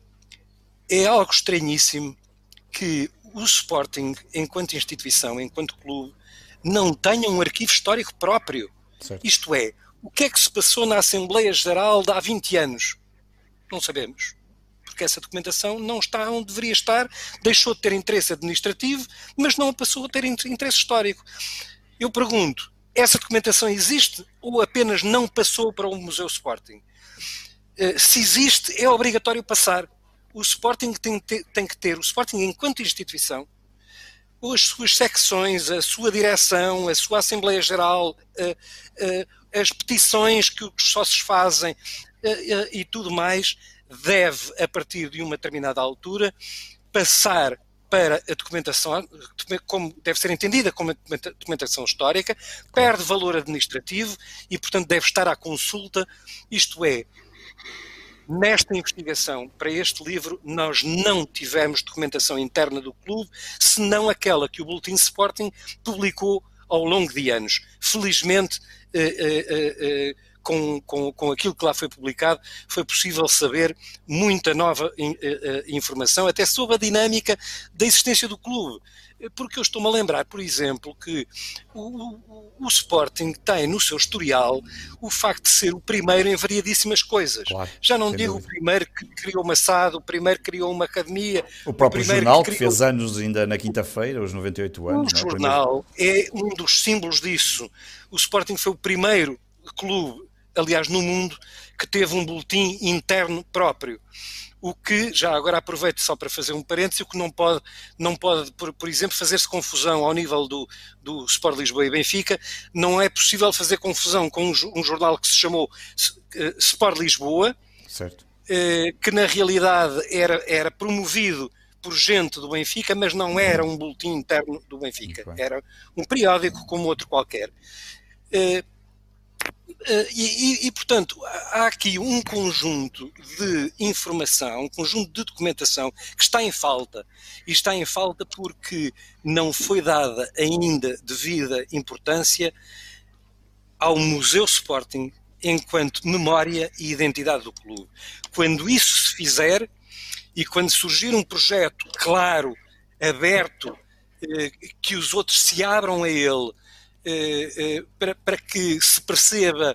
Speaker 2: é algo estranhíssimo que o Sporting, enquanto instituição, enquanto clube, não tenha um arquivo histórico próprio. Certo. Isto é, o que é que se passou na Assembleia Geral de há vinte anos? Não sabemos. Porque essa documentação não está onde deveria estar, deixou de ter interesse administrativo, mas não passou a ter interesse histórico. Eu pergunto, essa documentação existe ou apenas não passou para o Museu Sporting? Se existe, é obrigatório passar. O Sporting tem, tem que ter, o Sporting enquanto instituição, as suas secções, a sua direção, a sua Assembleia Geral, a, a, as petições que os sócios fazem e tudo mais, deve, a partir de uma determinada altura, passar para a documentação, como deve ser entendida como a documentação histórica, perde valor administrativo e, portanto, deve estar à consulta, isto é, Nesta investigação, para este livro, nós não tivemos documentação interna do clube, senão aquela que o Boletim Sporting publicou ao longo de anos. Felizmente, eh, eh, eh, com, com, com aquilo que lá foi publicado, foi possível saber muita nova in, eh, informação, até sobre a dinâmica da existência do clube. Porque eu estou-me a lembrar, por exemplo, que o, o, o Sporting tem no seu historial o facto de ser o primeiro em variadíssimas coisas. Claro, já não digo dúvida. O primeiro que criou uma S A D, o primeiro que criou uma academia.
Speaker 1: O próprio o jornal que, criou... que fez anos ainda na quinta-feira, aos noventa e oito anos.
Speaker 2: O não é? jornal é um dos símbolos disso. O Sporting foi o primeiro clube, aliás, no mundo, que teve um boletim interno próprio. O que, já agora aproveito só para fazer um parêntese, o que não pode, não pode por, por exemplo, fazer-se confusão ao nível do, do Sport Lisboa e Benfica, não é possível fazer confusão com um, um jornal que se chamou uh, Sport Lisboa,
Speaker 1: certo.
Speaker 2: Uh, que na realidade era, era promovido por gente do Benfica, mas não era um boletim interno do Benfica, era um periódico como outro qualquer. Uh, Uh, e, e, e, portanto, há aqui um conjunto de informação, um conjunto de documentação que está em falta. E está em falta porque não foi dada ainda devida importância ao Museu Sporting enquanto memória e identidade do clube. Quando isso se fizer e quando surgir um projeto claro, aberto, eh, que os outros se abram a ele, Para, para que se perceba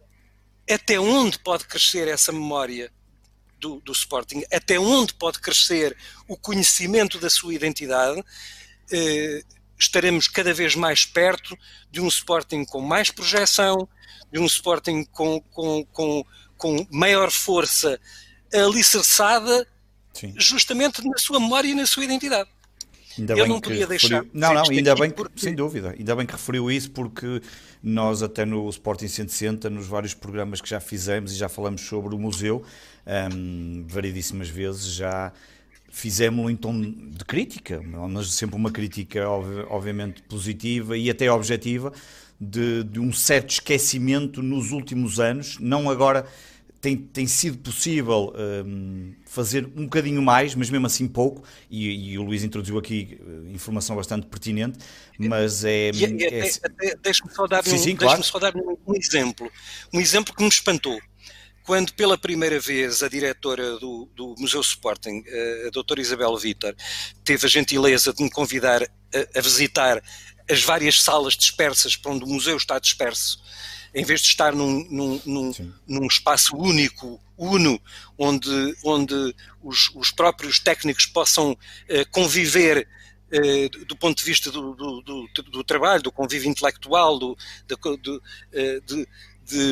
Speaker 2: até onde pode crescer essa memória do, do Sporting, até onde pode crescer o conhecimento da sua identidade, eh, estaremos cada vez mais perto de um Sporting com mais projeção, de um Sporting com, com, com, com maior força alicerçada, Sim. justamente na sua memória e na sua identidade.
Speaker 1: Ainda
Speaker 2: eu
Speaker 1: bem
Speaker 2: não podia
Speaker 1: referiu...
Speaker 2: deixar.
Speaker 1: Não, não, ainda bem que, porque... sem dúvida, ainda bem que referiu isso, porque nós até no Sporting cento e sessenta, nos vários programas que já fizemos e já falamos sobre o museu, hum, variedíssimas vezes já fizemos-lo em tom de crítica, mas sempre uma crítica obviamente positiva e até objetiva de, de um certo esquecimento nos últimos anos, não agora. Tem, tem sido possível um, fazer um bocadinho mais, mas mesmo assim pouco, e, e o Luís introduziu aqui informação bastante pertinente, mas é...
Speaker 2: E, e,
Speaker 1: é...
Speaker 2: é Deixe-me só dar,
Speaker 1: sim,
Speaker 2: um,
Speaker 1: sim, claro.
Speaker 2: só dar um, um exemplo, um exemplo que me espantou. Quando pela primeira vez a diretora do, do Museu Sporting, a doutora Isabel Vítor, teve a gentileza de me convidar a, a visitar as várias salas dispersas para onde o museu está disperso, em vez de estar num, num, num, num espaço único, uno, onde, onde os, os próprios técnicos possam uh, conviver uh, do ponto de vista do, do, do, do trabalho, do convívio intelectual, do, do, do, uh, de, de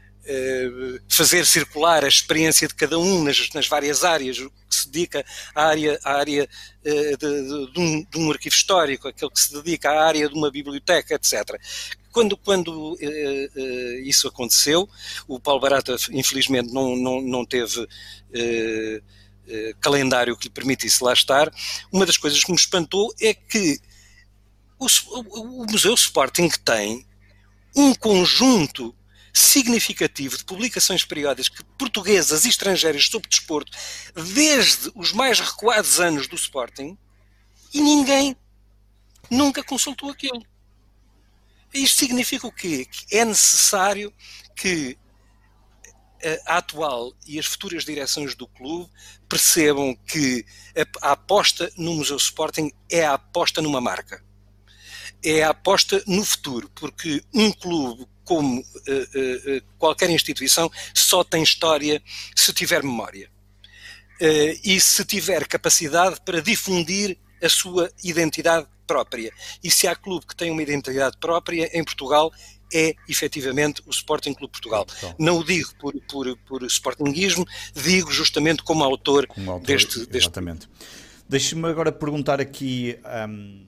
Speaker 2: uh, fazer circular a experiência de cada um nas, nas várias áreas, o que se dedica à área, à área uh, de, de, de, um, de um arquivo histórico, aquele que se dedica à área de uma biblioteca, etcétera. Quando, quando uh, uh, isso aconteceu, o Paulo Barata infelizmente não, não, não teve uh, uh, calendário que lhe permitisse lá estar. Uma das coisas que me espantou é que o, o, o Museu Sporting tem um conjunto significativo de publicações periódicas portuguesas e estrangeiras sobre desporto desde os mais recuados anos do Sporting e ninguém nunca consultou aquilo. Isto significa o quê? Que é necessário que a atual e as futuras direções do clube percebam que a, a aposta no Museu Sporting é a aposta numa marca. É a aposta no futuro, porque um clube, como uh, uh, qualquer instituição, só tem história se tiver memória. Uh, e se tiver capacidade para difundir a sua identidade própria. E se há clube que tem uma identidade própria em Portugal, é efetivamente o Sporting Clube Portugal. Então, não o digo por, por, por sportinguismo, digo justamente como autor, como autor deste, deste...
Speaker 1: Exatamente. Deixe-me agora perguntar aqui... Um...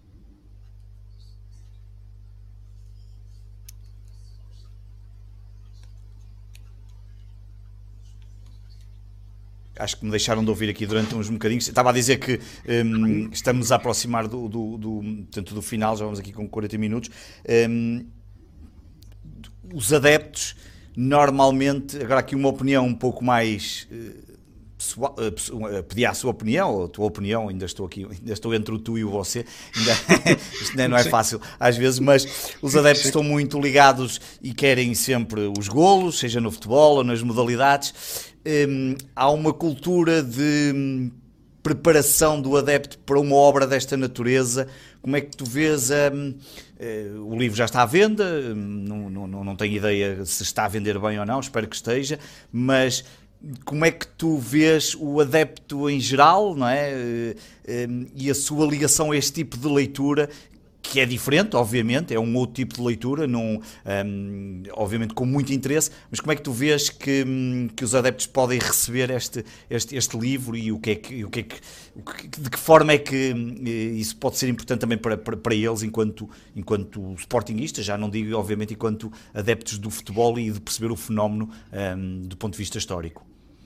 Speaker 1: Acho que me deixaram de ouvir aqui durante uns bocadinhos. Estava a dizer que um, estamos a aproximar do, do, do, portanto, do final, já vamos aqui com quarenta minutos. Um, os adeptos normalmente, agora aqui uma opinião um pouco mais... Pessoal, pedir a sua opinião, ou a tua opinião, ainda estou aqui, ainda estou entre o tu e o você, ainda, isto não é fácil às vezes, mas os adeptos Sim. estão muito ligados e querem sempre os golos, seja no futebol ou nas modalidades. Hum, há uma cultura de preparação do adepto para uma obra desta natureza. Como é que tu vês? Um, uh, o livro já está à venda, não, não, não tenho ideia se está a vender bem ou não, espero que esteja, mas como é que tu vês o adepto em geral, não é? E a sua ligação a este tipo de leitura, que é diferente, obviamente, é um outro tipo de leitura, não, um, obviamente com muito interesse, mas como é que tu vês que, que os adeptos podem receber este, este, este livro e o que é que, o que é que, de que forma é que isso pode ser importante também para, para, para eles enquanto, enquanto sportinguistas, já não digo obviamente enquanto adeptos do futebol e de perceber o fenómeno um, do ponto de vista histórico?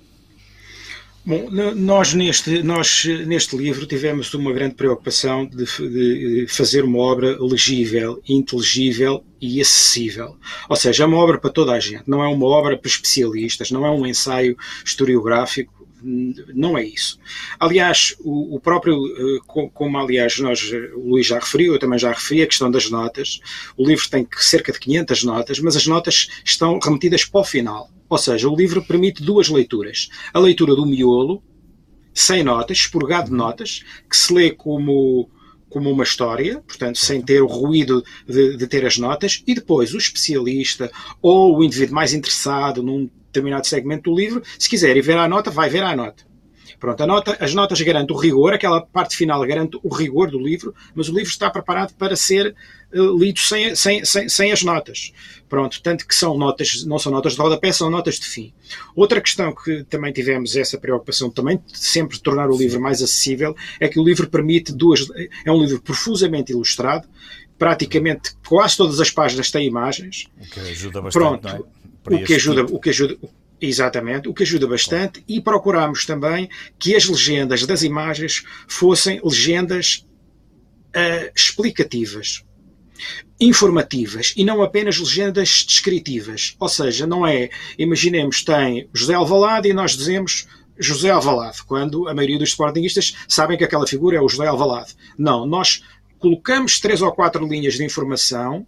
Speaker 3: Bom, nós neste, nós neste livro tivemos uma grande preocupação de, de fazer uma obra legível, inteligível e acessível. Ou seja, é uma obra para toda a gente, não é uma obra para especialistas, não é um ensaio historiográfico, não é isso. Aliás, o, o próprio, como aliás nós, o Luís já referiu, eu também já referi, a questão das notas. O livro tem cerca de quinhentas notas, mas as notas estão remetidas para o final. Ou seja, o livro permite duas leituras. A leitura do miolo, sem notas, expurgado de notas, que se lê como, como uma história, portanto, sem ter o ruído de, de ter as notas, e depois o especialista ou o indivíduo mais interessado num determinado segmento do livro, se quiser ir ver a nota, vai ver a nota. Pronto, a nota, as notas garantem o rigor, aquela parte final garante o rigor do livro, mas o livro está preparado para ser uh, lido sem, sem, sem, sem as notas. Pronto, tanto que são notas, não são notas de rodapé, são notas de fim. Outra questão que também tivemos essa preocupação também de sempre tornar o livro mais acessível é que o livro permite duas, é um livro profusamente ilustrado, praticamente quase todas as páginas têm imagens.
Speaker 1: O que ajuda bastante, Pronto, não
Speaker 3: é? O que ajuda, tipo. o que ajuda Exatamente, o que ajuda bastante, e procuramos também que as legendas das imagens fossem legendas uh, explicativas, informativas, e não apenas legendas descritivas. Ou seja, não é, imaginemos, tem José Alvalade e nós dizemos José Alvalade, quando a maioria dos sportinguistas sabem que aquela figura é o José Alvalade. Não, nós colocamos três ou quatro linhas de informação,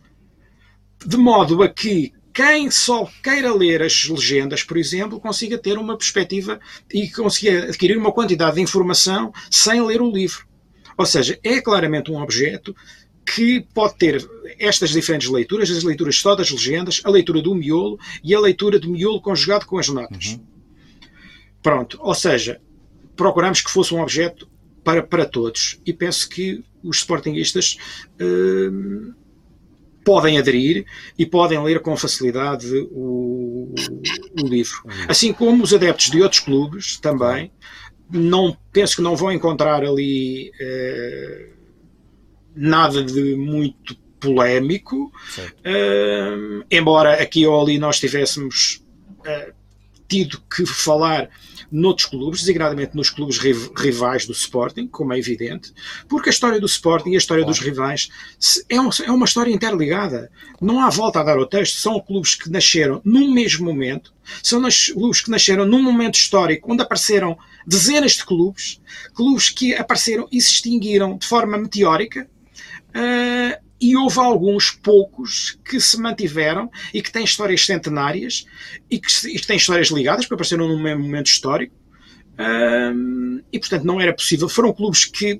Speaker 3: de modo a que quem só queira ler as legendas, por exemplo, consiga ter uma perspectiva e consiga adquirir uma quantidade de informação sem ler o livro. Ou seja, é claramente um objeto que pode ter estas diferentes leituras, as leituras só das legendas, a leitura do miolo e a leitura do miolo conjugado com as notas. Uhum. Pronto, ou seja, procuramos que fosse um objeto para, para todos. E penso que os sportinguistas Uh, podem aderir e podem ler com facilidade o, o livro. Assim como os adeptos de outros clubes também, não, penso que não vão encontrar ali eh, nada de muito polémico, eh, embora aqui ou ali nós tivéssemos eh, tido que falar noutros clubes, designadamente nos clubes rivais do Sporting, como é evidente, porque a história do Sporting e a história dos rivais é uma história interligada. Não há volta a dar ao texto. São clubes que nasceram num mesmo momento, são clubes que nasceram num momento histórico onde apareceram dezenas de clubes, clubes que apareceram e se extinguiram de forma meteórica, uh, e houve alguns poucos que se mantiveram e que têm histórias centenárias e que, e que têm histórias ligadas, porque apareceram num mesmo momento histórico. Um, e, portanto, não era possível. Foram clubes que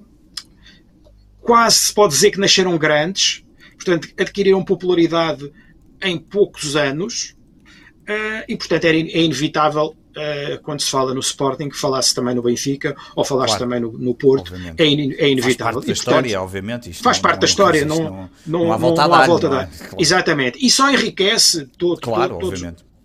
Speaker 3: quase se pode dizer que nasceram grandes, portanto, adquiriram popularidade em poucos anos. Uh, e, portanto, era in, é inevitável, uh, quando se fala no Sporting, que falasse também no Benfica ou falasse claro, também no, no Porto. É, in, é inevitável.
Speaker 1: Faz parte da
Speaker 3: e, portanto,
Speaker 1: história, obviamente. Isto
Speaker 3: faz
Speaker 1: não,
Speaker 3: parte
Speaker 1: não,
Speaker 3: da história.
Speaker 1: Não,
Speaker 3: não,
Speaker 1: não,
Speaker 3: não,
Speaker 1: não há volta a
Speaker 3: não há
Speaker 1: dar.
Speaker 3: Volta
Speaker 1: não
Speaker 3: a dar.
Speaker 1: É? Claro.
Speaker 3: Exatamente. E só enriquece todo.
Speaker 1: Claro,
Speaker 3: todo,
Speaker 1: obviamente.
Speaker 3: Todos.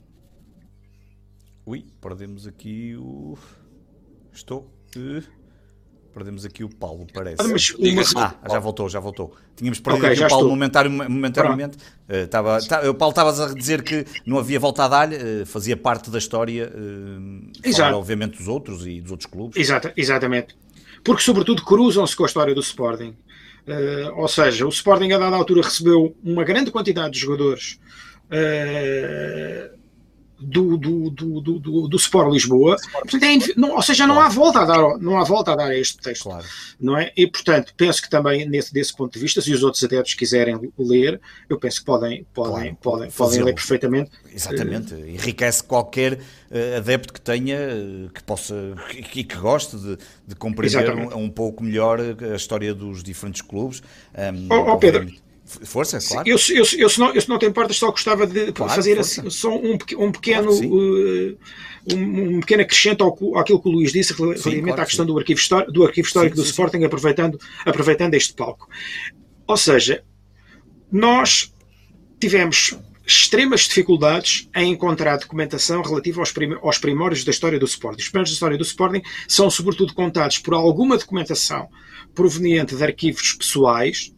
Speaker 1: Ui, perdemos aqui o... Estou... Perdemos aqui o Paulo, parece.
Speaker 3: Ah, mas uma...
Speaker 1: ah, já voltou, já voltou. Tínhamos perdido
Speaker 3: okay,
Speaker 1: aqui o Paulo
Speaker 3: estou.
Speaker 1: momentaneamente. Uh, tava, tá, o Paulo estavas a dizer que não havia volta a dar-lhe, uh, fazia parte da história, uh, falar, obviamente, dos outros e dos outros clubes.
Speaker 3: Exato, exatamente. Porque, sobretudo, cruzam-se com a história do Sporting. Uh, ou seja, o Sporting, a dada altura, recebeu uma grande quantidade de jogadores uh, do, do, do, do, do Sport Lisboa. Portanto, é, não, ou seja, não há volta a dar, não há volta a dar a este texto. Claro. Não é? E, portanto, penso que também, nesse, desse ponto de vista, se os outros adeptos quiserem ler, eu penso que podem, podem, claro, podem, podem ler perfeitamente.
Speaker 1: Exatamente. Uh, Enriquece qualquer uh, adepto que tenha, uh, que possa e que, que goste de, de compreender um, um pouco melhor a história dos diferentes clubes. Um,
Speaker 3: oh, oh, Pedro.
Speaker 1: Força, claro.
Speaker 3: Eu, eu, eu, se, não, eu, se não te importas, só gostava de claro, fazer assim, só um, um pequeno claro uh, um, um pequeno acrescento ao, àquilo que o Luís disse relativamente claro, à questão do arquivo, do arquivo histórico sim, do sim, Sporting, sim. Aproveitando, aproveitando este palco. Ou seja, nós tivemos extremas dificuldades em encontrar documentação relativa aos, prim aos primórdios da história do Sporting. Os primórdios da história do Sporting são sobretudo contados por alguma documentação proveniente de arquivos pessoais,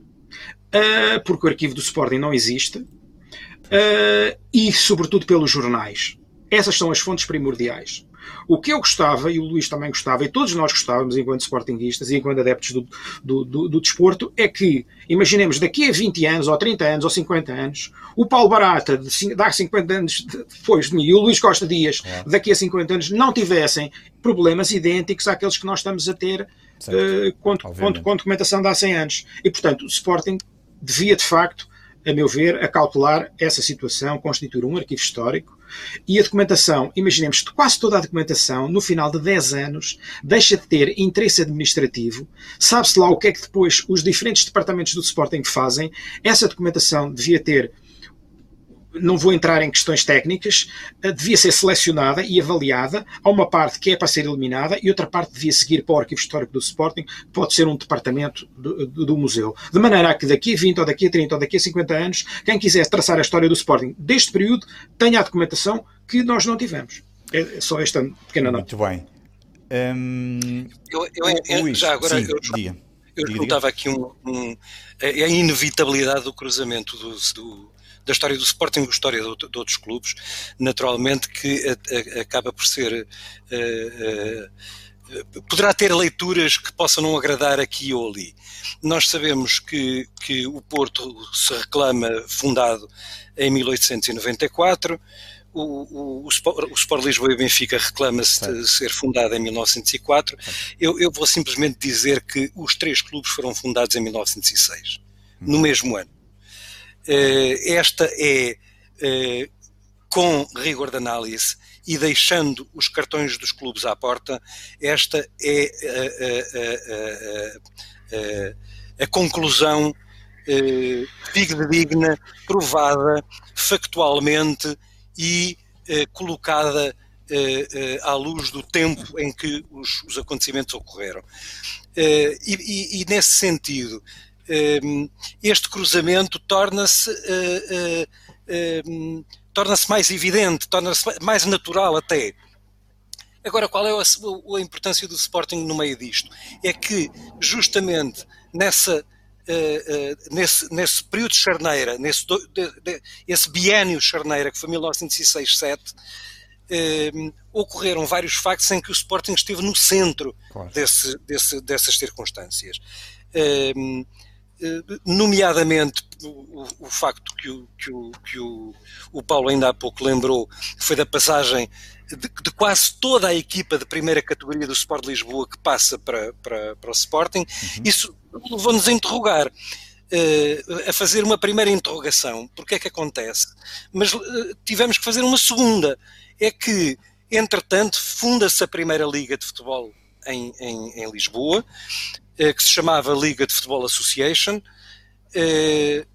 Speaker 3: Uh, porque o arquivo do Sporting não existe, uh, e sobretudo pelos jornais. Essas são as fontes primordiais. O que eu gostava, e o Luís também gostava, e todos nós gostávamos enquanto sportinguistas e enquanto adeptos do, do, do, do desporto, é que, imaginemos, daqui a vinte anos, ou trinta anos, ou cinquenta anos, o Paulo Barata, de, dá cinquenta anos depois de mim, e o Luís Costa Dias, é. daqui a cinquenta anos, não tivessem problemas idênticos àqueles que nós estamos a ter uh, com, com, com documentação de há cem anos. E, portanto, o Sporting devia, de facto, a meu ver, acautelar essa situação, constituir um arquivo histórico, e a documentação, imaginemos que quase toda a documentação, no final de dez anos, deixa de ter interesse administrativo, sabe-se lá o que é que depois os diferentes departamentos do Sporting fazem, essa documentação devia ter, não vou entrar em questões técnicas, devia ser selecionada e avaliada. Há uma parte que é para ser eliminada e outra parte devia seguir para o arquivo histórico do Sporting, que pode ser um departamento do, do, do museu. De maneira a que daqui a vinte, ou daqui a trinta, ou daqui a cinquenta anos, quem quiser traçar a história do Sporting deste período, tenha a documentação que nós não tivemos. É só esta pequena nota.
Speaker 1: Muito bem. Hum...
Speaker 2: Eu, eu, eu, Luís, já agora, sim, eu, diga. eu juntava aqui um, um, a inevitabilidade do cruzamento do, do da história do Sporting e da história de, de outros clubes, naturalmente que a, a, acaba por ser uh, uh, poderá ter leituras que possam não agradar aqui ou ali. Nós sabemos que, que o Porto se reclama fundado em mil oitocentos e noventa e quatro, o, o, o, Sport, o Sport Lisboa e Benfica reclama-se de ser fundado em mil novecentos e quatro. Eu, eu vou simplesmente dizer que os três clubes foram fundados em mil novecentos e seis, hum. no mesmo ano. Uh, esta é, uh, com rigor de análise e deixando os cartões dos clubes à porta, esta é uh, uh, uh, uh, a conclusão uh, digna, provada factualmente e uh, colocada uh, uh, à luz do tempo em que os, os acontecimentos ocorreram. Uh, e, e, e nesse sentido, este cruzamento torna-se uh, uh, uh, torna-se mais evidente, torna-se mais natural até. Agora, qual é a, a importância do Sporting no meio disto? É que justamente nessa, uh, uh, nesse, nesse período de charneira, nesse do, de, de, esse biénio charneira que foi mil novecentos e seis sete, uh, ocorreram vários factos em que o Sporting esteve no centro claro. desse, desse, dessas circunstâncias. Uh, nomeadamente o, o facto que, o, que, o, que o, o Paulo ainda há pouco lembrou, que foi da passagem de, de quase toda a equipa de primeira categoria do Sport Lisboa que passa para, para, para o Sporting. Uhum. Isso levou-nos a interrogar, uh, a fazer uma primeira interrogação, porque é que acontece, mas uh, tivemos que fazer uma segunda, é que entretanto funda-se a primeira liga de futebol em, em, em Lisboa, que se chamava Liga de Futebol Association, eh,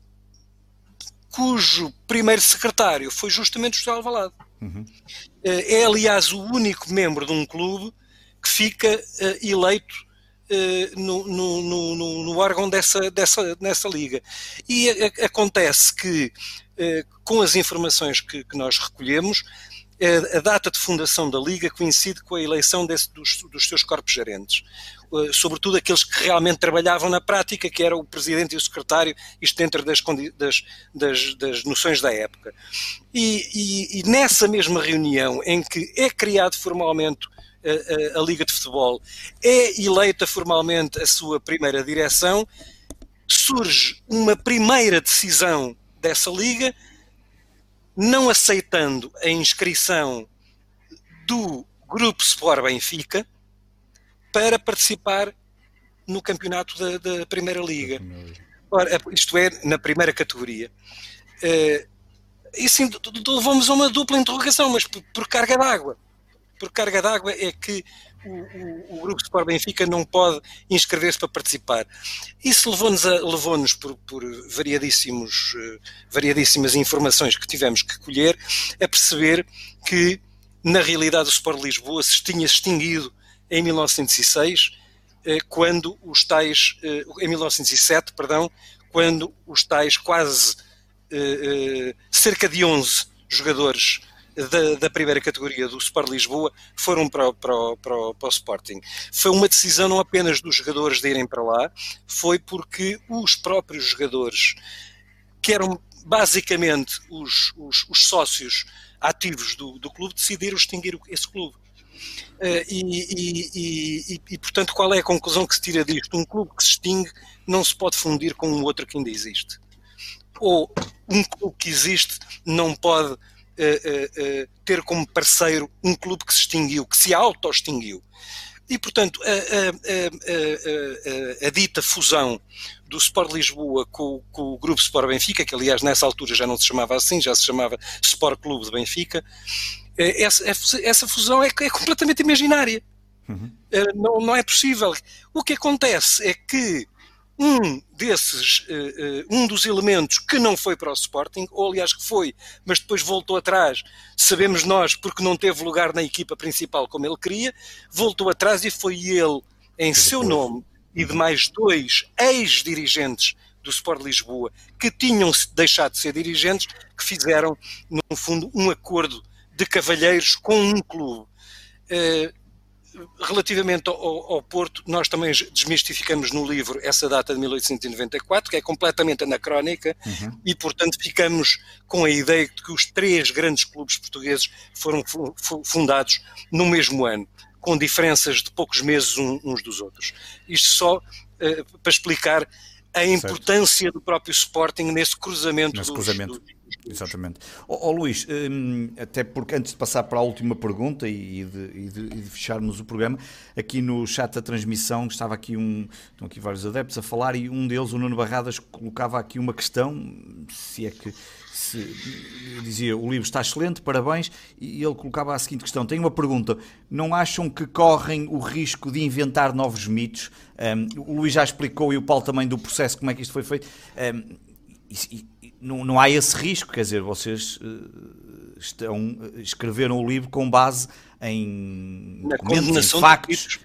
Speaker 2: cujo primeiro secretário foi justamente o José Alvalade. Uhum. Eh, é, aliás, o único membro de um clube que fica eh, eleito eh, no, no, no, no órgão dessa, dessa, dessa liga. E a, a, acontece que, eh, com as informações que, que nós recolhemos, a data de fundação da Liga coincide com a eleição desse, dos, dos seus corpos gerentes, uh, sobretudo aqueles que realmente trabalhavam na prática, que era o presidente e o secretário, isto dentro das, das, das, das noções da época. E, e, e nessa mesma reunião em que é criado formalmente a, a, a Liga de Futebol, é eleita formalmente a sua primeira direção, surge uma primeira decisão dessa Liga, não aceitando a inscrição do Grupo Sport Benfica para participar no campeonato da, da Primeira Liga. Ora, isto é, na primeira categoria. Uh, e sim, levamos a uma dupla interrogação, mas por, por carga d'água. Por carga d'água é que o, o, o Grupo Sport Benfica não pode inscrever-se para participar. Isso levou-nos, a, levou-nos por, por variadíssimos, uh, variadíssimas informações que tivemos que colher, a perceber que, na realidade, o Sport Lisboa se tinha extinguido em mil novecentos e seis, quando os tais, em mil novecentos e sete, perdão, quando os tais quase cerca de onze jogadores da, da primeira categoria do Sport Lisboa foram para, para, para, para o Sporting. Foi uma decisão não apenas dos jogadores de irem para lá, foi porque os próprios jogadores, que eram basicamente os, os, os sócios ativos do, do clube, decidiram extinguir esse clube. Uh, e, e, e, e, portanto, qual é a conclusão que se tira disto? Um clube que se extingue não se pode fundir com um outro que ainda existe. Ou um clube que existe não pode uh, uh, uh, ter como parceiro um clube que se extinguiu, que se auto-extinguiu. E, portanto, a, a, a, a, a dita fusão do Sport Lisboa com, com o Grupo Sport Benfica, que aliás nessa altura já não se chamava assim, já se chamava Sport Clube de Benfica, Essa, essa fusão é, é completamente imaginária. Uhum. Não, não é possível. O que acontece é que um desses, um dos elementos que não foi para o Sporting, ou aliás que foi, mas depois voltou atrás, sabemos nós porque não teve lugar na equipa principal como ele queria, voltou atrás e foi ele, em seu nome, e de mais dois ex-dirigentes do Sport Lisboa, que tinham deixado de ser dirigentes, que fizeram, no fundo, um acordo de cavalheiros com um clube. Uh, relativamente ao, ao Porto, nós também desmistificamos no livro essa data de mil oitocentos e noventa e quatro, que é completamente anacrónica, uhum. E, portanto, ficamos com a ideia de que os três grandes clubes portugueses foram fundados no mesmo ano, com diferenças de poucos meses uns dos outros. Isto só uh, para explicar a importância certo. do próprio Sporting nesse cruzamento.
Speaker 1: Nesse
Speaker 2: dos,
Speaker 1: cruzamento.
Speaker 2: Dos...
Speaker 1: Exatamente. Ó oh, oh, Luís, hum, até porque antes de passar para a última pergunta e de, e, de, e de fecharmos o programa, aqui no chat da transmissão estava aqui um, estão aqui vários adeptos a falar e um deles, o Nuno Barradas, colocava aqui uma questão, se é que se, dizia, o livro está excelente, parabéns, e ele colocava a seguinte questão, tenho uma pergunta, não acham que correm o risco de inventar novos mitos? Um, o Luís já explicou e o Paulo também do processo, como é que isto foi feito, um, e, e, Não, não há esse risco, quer dizer, vocês uh, estão, escreveram o livro com base em
Speaker 2: na
Speaker 1: documentos, em factos.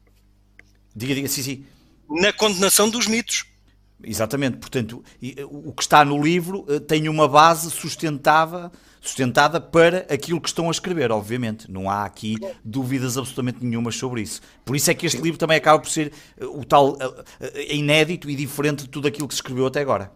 Speaker 1: Diga, diga, sim, sim.
Speaker 2: Na condenação dos mitos.
Speaker 1: Exatamente, portanto, o que está no livro uh, tem uma base sustentada, sustentada para aquilo que estão a escrever, obviamente. Não há aqui dúvidas absolutamente nenhumas sobre isso. Por isso é que este sim. livro também acaba por ser uh, o tal uh, uh, inédito e diferente de tudo aquilo que se escreveu até agora.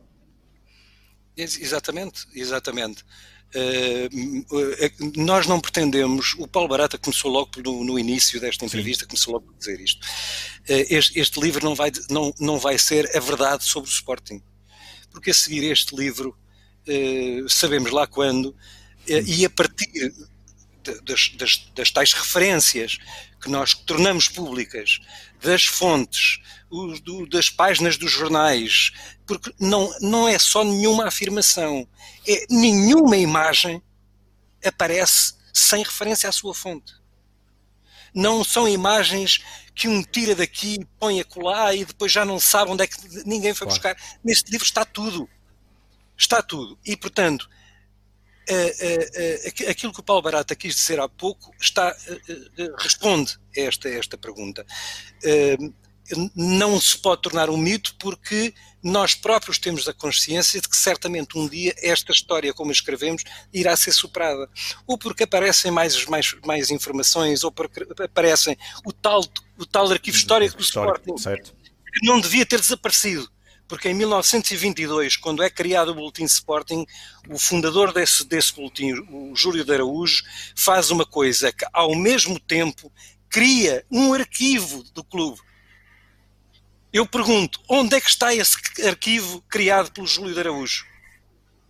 Speaker 2: Exatamente, exatamente. Uh, uh, nós não pretendemos, o Paulo Barata começou logo no, no início desta entrevista, Sim. começou logo a dizer isto. Uh, este, este livro não vai, não, não vai ser a verdade sobre o Sporting, porque a seguir este livro, uh, sabemos lá quando, uh, e a partir de, das, das, das tais referências que nós tornamos públicas, das fontes, os, do, das páginas dos jornais, porque não, não é só nenhuma afirmação, é nenhuma imagem aparece sem referência à sua fonte. Não são imagens que um tira daqui, põe acolá e depois já não sabe onde é que ninguém foi buscar. Neste livro está tudo. Está tudo. E, portanto, uh, uh, uh, aquilo que o Paulo Barata quis dizer há pouco está, uh, uh, responde a esta, a esta pergunta. Uh, não se pode tornar um mito porque nós próprios temos a consciência de que certamente um dia esta história, como a escrevemos, irá ser superada. Ou porque aparecem mais, mais, mais informações, ou porque aparecem o tal, o tal arquivo histórico do Sporting, certo. Que não devia ter desaparecido. Porque em mil novecentos e vinte e dois, quando é criado o Boletim Sporting, o fundador desse, desse boletim, o Júlio de Araújo, faz uma coisa que, ao mesmo tempo, cria um arquivo do clube. Eu pergunto, onde é que está esse arquivo criado pelo Júlio de Araújo?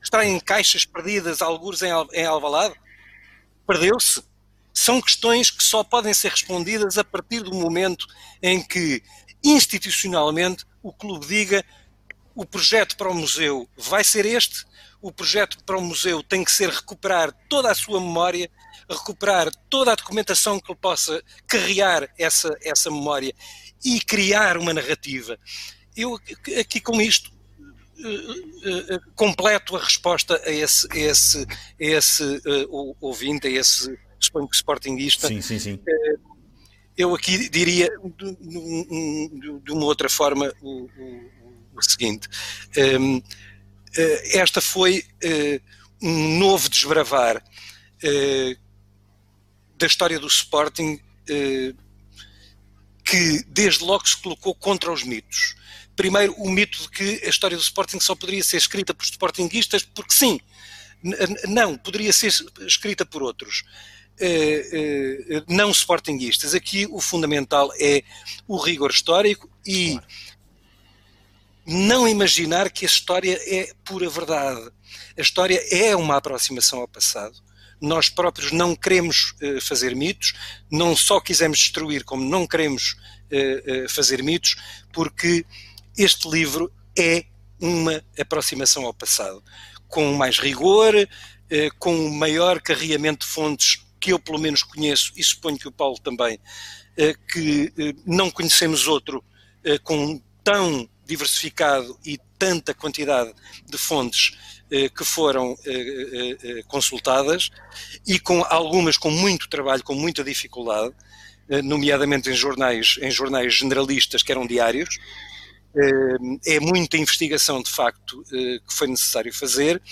Speaker 2: Está em caixas perdidas, algures em, em Alvalade? Perdeu-se? São questões que só podem ser respondidas a partir do momento em que, institucionalmente, o clube diga: o projeto para o museu vai ser este, o projeto para o museu tem que ser recuperar toda a sua memória, recuperar toda a documentação que ele possa carregar essa, essa memória e criar uma narrativa. Eu aqui com isto uh, uh, completo a resposta a esse, a esse, a esse uh, ouvinte, a esse, suponho que sportinguista.
Speaker 1: Sim, sim, sim.
Speaker 2: Uh, eu aqui diria de, de, de uma outra forma o, o, o seguinte. Um, uh, esta foi uh, um novo desbravar uh, da história do Sporting, uh, que desde logo se colocou contra os mitos. Primeiro, o mito de que a história do Sporting só poderia ser escrita por sportinguistas, porque sim, não, poderia ser escrita por outros, uh, uh, não sportinguistas. Aqui o fundamental é o rigor histórico e claro. Não imaginar que a história é pura verdade. A história é uma aproximação ao passado. Nós próprios não queremos uh, fazer mitos, não só quisemos destruir, como não queremos uh, uh, fazer mitos, porque este livro é uma aproximação ao passado, com mais rigor, uh, com um maior carreamento de fontes que eu pelo menos conheço, e suponho que o Paulo também, uh, que uh, não conhecemos outro uh, com tão diversificado e tanta quantidade de fontes que foram consultadas, e com algumas com muito trabalho, com muita dificuldade, nomeadamente em jornais, em jornais generalistas que eram diários. É muita investigação, de facto, que foi necessário fazer,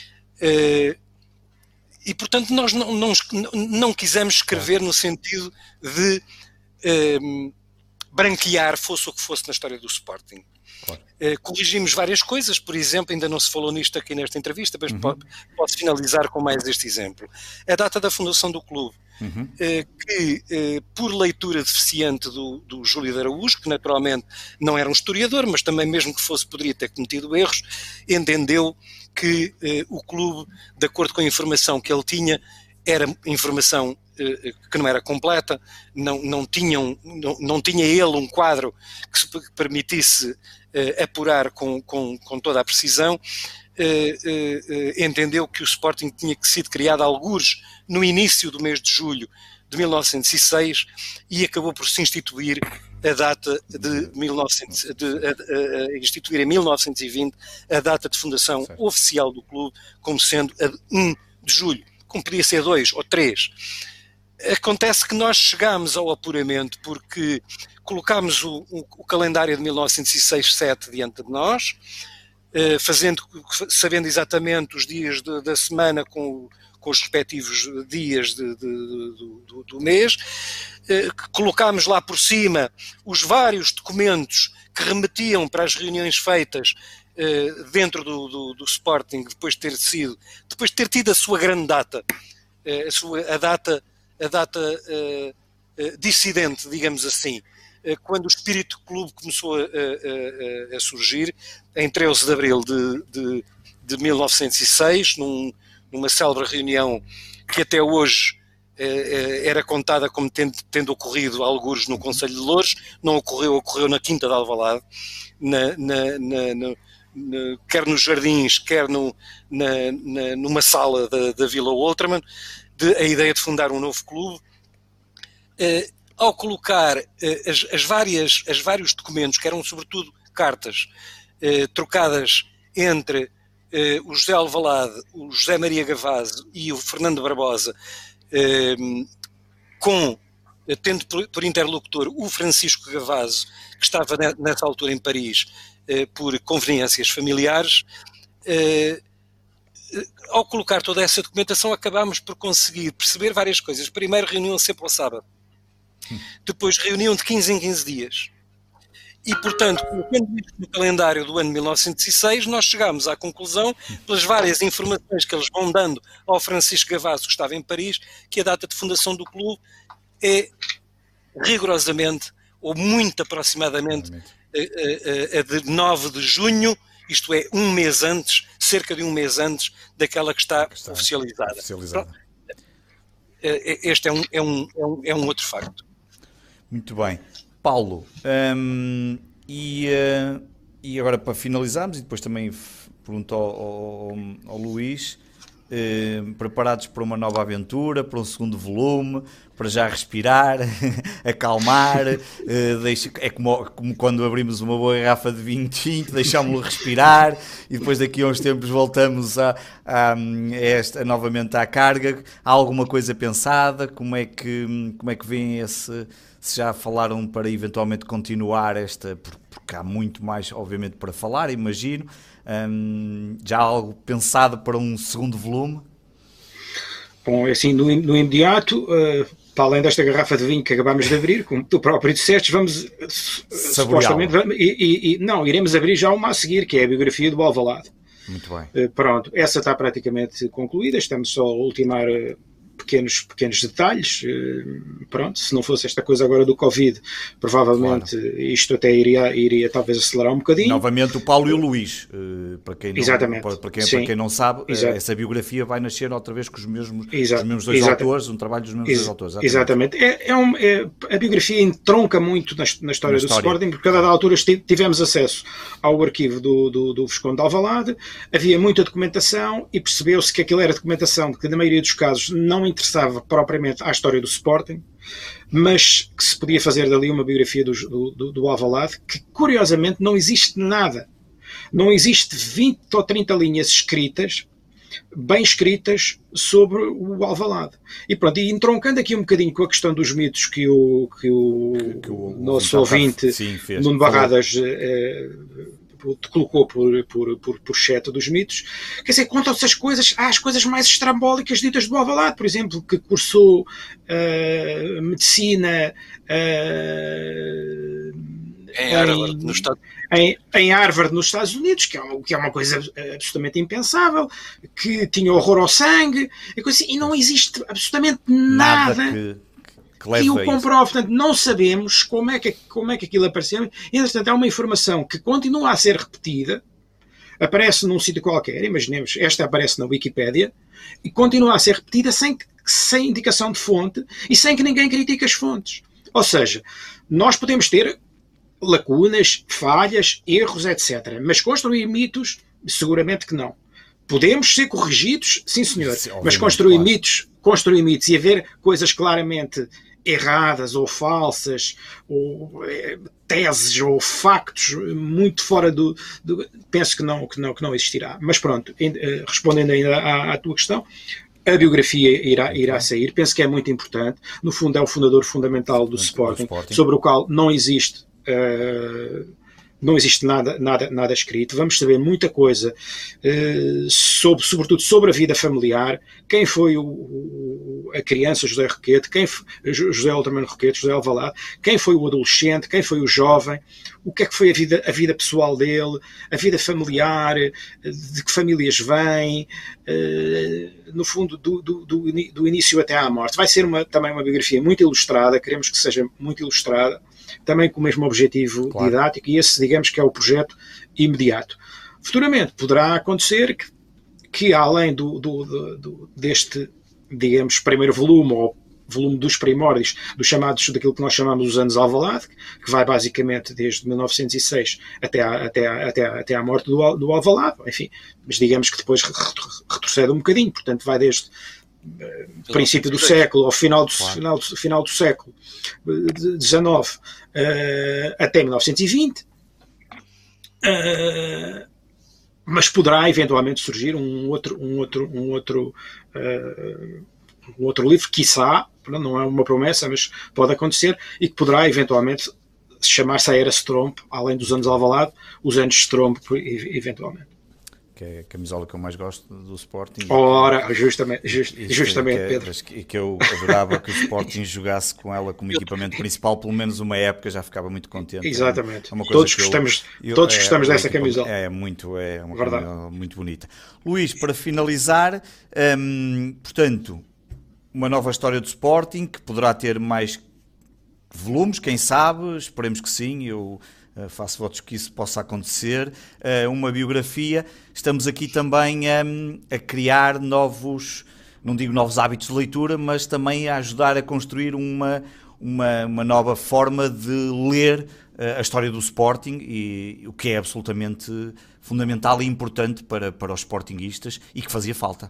Speaker 2: e, portanto, nós não, não, não quisemos escrever no sentido de branquear, fosse o que fosse, na história do Sporting. Claro. Uh, corrigimos várias coisas, por exemplo, ainda não se falou nisto aqui nesta entrevista, mas uhum. posso finalizar com mais este exemplo. A data da fundação do clube, uhum. uh, que uh, por leitura deficiente do, do Júlio de Araújo, que naturalmente não era um historiador, mas também mesmo que fosse poderia ter cometido erros, entendeu que uh, o clube, de acordo com a informação que ele tinha, era informação uh, que não era completa, não, não, tinham, não, não tinha ele um quadro que se permitisse uh, apurar com, com, com toda a precisão, uh, uh, uh, entendeu que o Sporting tinha que sido criado algures no início do mês de julho de mil novecentos e seis e acabou por se instituir a data de, mil e novecentos, de a, a, a instituir em mil novecentos e vinte a data de fundação certo. Oficial do clube como sendo a de um de julho. Como podia ser dois ou três. Acontece que nós chegámos ao apuramento porque colocámos o, o, o calendário de mil novecentos e seis sete diante de nós, eh, fazendo, sabendo exatamente os dias de, da semana com, com os respectivos dias de, de, de, do, do mês, eh, colocámos lá por cima os vários documentos que remetiam para as reuniões feitas Uh, dentro do, do, do Sporting, depois de ter sido, depois de ter tido a sua grande data, uh, a, sua, a data, a data uh, uh, dissidente, digamos assim, uh, quando o espírito clube começou a, a, a surgir, em treze de abril de, de, de mil novecentos e seis, num, numa célebre reunião que até hoje uh, era contada como tendo, tendo ocorrido algures no Conselho de Loures, não ocorreu, ocorreu na Quinta de Alvalade, na, na, na, na quer nos jardins, quer no, na, na, numa sala da, da Vila Oltermann, de, a ideia de fundar um novo clube. Uh, ao colocar uh, as, as, várias, as vários documentos, que eram sobretudo cartas, uh, trocadas entre uh, o José Alvalade, o José Maria Gavazzo e o Fernando Barbosa, uh, com, tendo por, por interlocutor o Francisco Gavazzo, que estava nessa altura em Paris, por conveniências familiares, ao colocar toda essa documentação acabámos por conseguir perceber várias coisas. Primeiro, reunião sempre ao sábado. Depois, reunião de quinze em quinze dias. E, portanto, colocando isto no calendário do ano mil novecentos e seis, nós chegámos à conclusão, pelas várias informações que eles vão dando ao Francisco Gavazzo, que estava em Paris, que a data de fundação do clube é rigorosamente, ou muito aproximadamente, a, a, a de nove de junho isto é, um mês antes, cerca de um mês antes daquela que está,
Speaker 1: que está
Speaker 2: oficializada.
Speaker 1: oficializada.
Speaker 2: Este é um, é, um, é, um, é um outro facto.
Speaker 1: Muito bem. Paulo, hum, e, uh, e agora para finalizarmos, e depois também pergunto ao, ao, ao Luís, uh, preparados para uma nova aventura, para um segundo volume, para já respirar, acalmar, uh, deixa, é como, como quando abrimos uma boa garrafa de vinho tinto, deixámos-lo respirar e depois daqui a uns tempos voltamos a, a, a esta, novamente à carga. Há alguma coisa pensada? Como é que, como é que vem esse... Se já falaram para eventualmente continuar esta, porque há muito mais, obviamente, para falar, imagino. Hum, já há algo pensado para um segundo volume?
Speaker 3: Bom, assim, no, no imediato, uh, para além desta garrafa de vinho que acabámos de abrir, como tu próprio disseste, vamos, uh, supostamente, vamos, e, e, e, não, iremos abrir já uma a seguir, que é a biografia do Alvalade.
Speaker 1: Muito bem.
Speaker 3: Uh, pronto, essa está praticamente concluída, estamos só a ultimar... Uh, Pequenos, pequenos detalhes, pronto, se não fosse esta coisa agora do Covid, provavelmente claro. Isto até iria, iria talvez acelerar um bocadinho.
Speaker 1: Novamente o Paulo e o Luís, para quem não,
Speaker 3: Exatamente.
Speaker 1: Para quem, para quem não sabe, Exato. Essa biografia vai nascer outra vez com os mesmos, os mesmos dois Exato. autores, um trabalho dos mesmos Ex dois autores.
Speaker 3: Exatamente. exatamente. É, é um, é, a biografia entronca muito na, na história na do história. Sporting, porque a dada altura tivemos acesso ao arquivo do, do, do Visconde de Alvalade, havia muita documentação e percebeu-se que aquilo era documentação que na maioria dos casos não interessava propriamente à história do Sporting, mas que se podia fazer dali uma biografia do, do, do Alvalade, que curiosamente não existe nada. Não existe vinte ou trinta linhas escritas, bem escritas, sobre o Alvalade. E pronto, e entroncando aqui um bocadinho com a questão dos mitos que o, que o, que, que o nosso ouvinte, sim, Nuno Barradas, eh, colocou por, por, por, por chat dos mitos, quer dizer, contam-se as coisas, há as coisas mais estrambólicas ditas do Alvalade, por exemplo, que cursou uh, medicina uh,
Speaker 2: em, Harvard, no estado...
Speaker 3: em, em Harvard, nos Estados Unidos, que é, uma, que é uma coisa absolutamente impensável, que tinha horror ao sangue, e, coisa assim, e não existe absolutamente nada, nada que... que o comprova. Portanto, não sabemos como é, que, como é que aquilo apareceu. E, entretanto, é uma informação que continua a ser repetida, aparece num sítio qualquer, imaginemos, esta aparece na Wikipédia, e continua a ser repetida sem, sem indicação de fonte e sem que ninguém critique as fontes. Ou seja, nós podemos ter lacunas, falhas, erros, etcétera. Mas construir mitos, seguramente que não. Podemos ser corrigidos, sim senhor, sim, mas construir, claro. mitos, construir mitos e haver coisas claramente erradas ou falsas, ou é, teses ou factos muito fora do, do... penso que não, que, não, que não existirá. Mas pronto, respondendo ainda à, à tua questão, a biografia irá, irá sair, penso que é muito importante. No fundo é o fundador fundamental do Sporting, do Sporting. Sobre o qual não existe... Uh, não existe nada, nada, nada escrito. Vamos saber muita coisa, uh, sobre, sobretudo sobre a vida familiar, quem foi o, o, a criança José Roquete, quem foi, José Ultraman Roquete, José Alvalade, quem foi o adolescente, quem foi o jovem, o que é que foi a vida, a vida pessoal dele, a vida familiar, de que famílias vêm, uh, no fundo do, do, do, do início até à morte. Vai ser uma, também uma biografia muito ilustrada, queremos que seja muito ilustrada, também com o mesmo objetivo claro. didático, e esse, digamos, que é o projeto imediato. Futuramente poderá acontecer que, que além do, do, do, do, deste, digamos, primeiro volume, ou volume dos primórdios, dos chamados, daquilo que nós chamamos os anos Alvalade, que vai basicamente desde mil novecentos e seis até à, até à, até à, até à morte do, do Alvalade, enfim, mas digamos que depois retrocede um bocadinho, portanto vai desde Uh, princípio do século, ao final do, claro. final, final do século dezenove, uh, até mil novecentos e vinte, uh, mas poderá eventualmente surgir um outro, um outro, um outro, uh, um outro livro, quiçá, não é uma promessa, mas pode acontecer, e que poderá eventualmente chamar-se a Era Stromp, além dos anos Alvalade, os anos Stromp, eventualmente.
Speaker 1: Que é a camisola que eu mais gosto do Sporting.
Speaker 3: Ora, justamente, just,
Speaker 1: e,
Speaker 3: justamente,
Speaker 1: que,
Speaker 3: Pedro.
Speaker 1: E que eu adorava que o Sporting jogasse com ela como equipamento principal, pelo menos uma época, já ficava muito contente.
Speaker 3: Exatamente. É uma coisa todos que gostamos, eu, todos é, gostamos dessa camisola.
Speaker 1: É muito, é uma camisola muito bonita. Luís, para finalizar, hum, portanto, uma nova história do Sporting, que poderá ter mais volumes, quem sabe, esperemos que sim. Eu uh, faço votos que isso possa acontecer, uh, uma biografia. Estamos aqui também um, a criar novos, não digo novos hábitos de leitura, mas também a ajudar a construir uma, uma, uma nova forma de ler uh, a história do Sporting, e o que é absolutamente fundamental e importante para, para os sportinguistas e que fazia falta.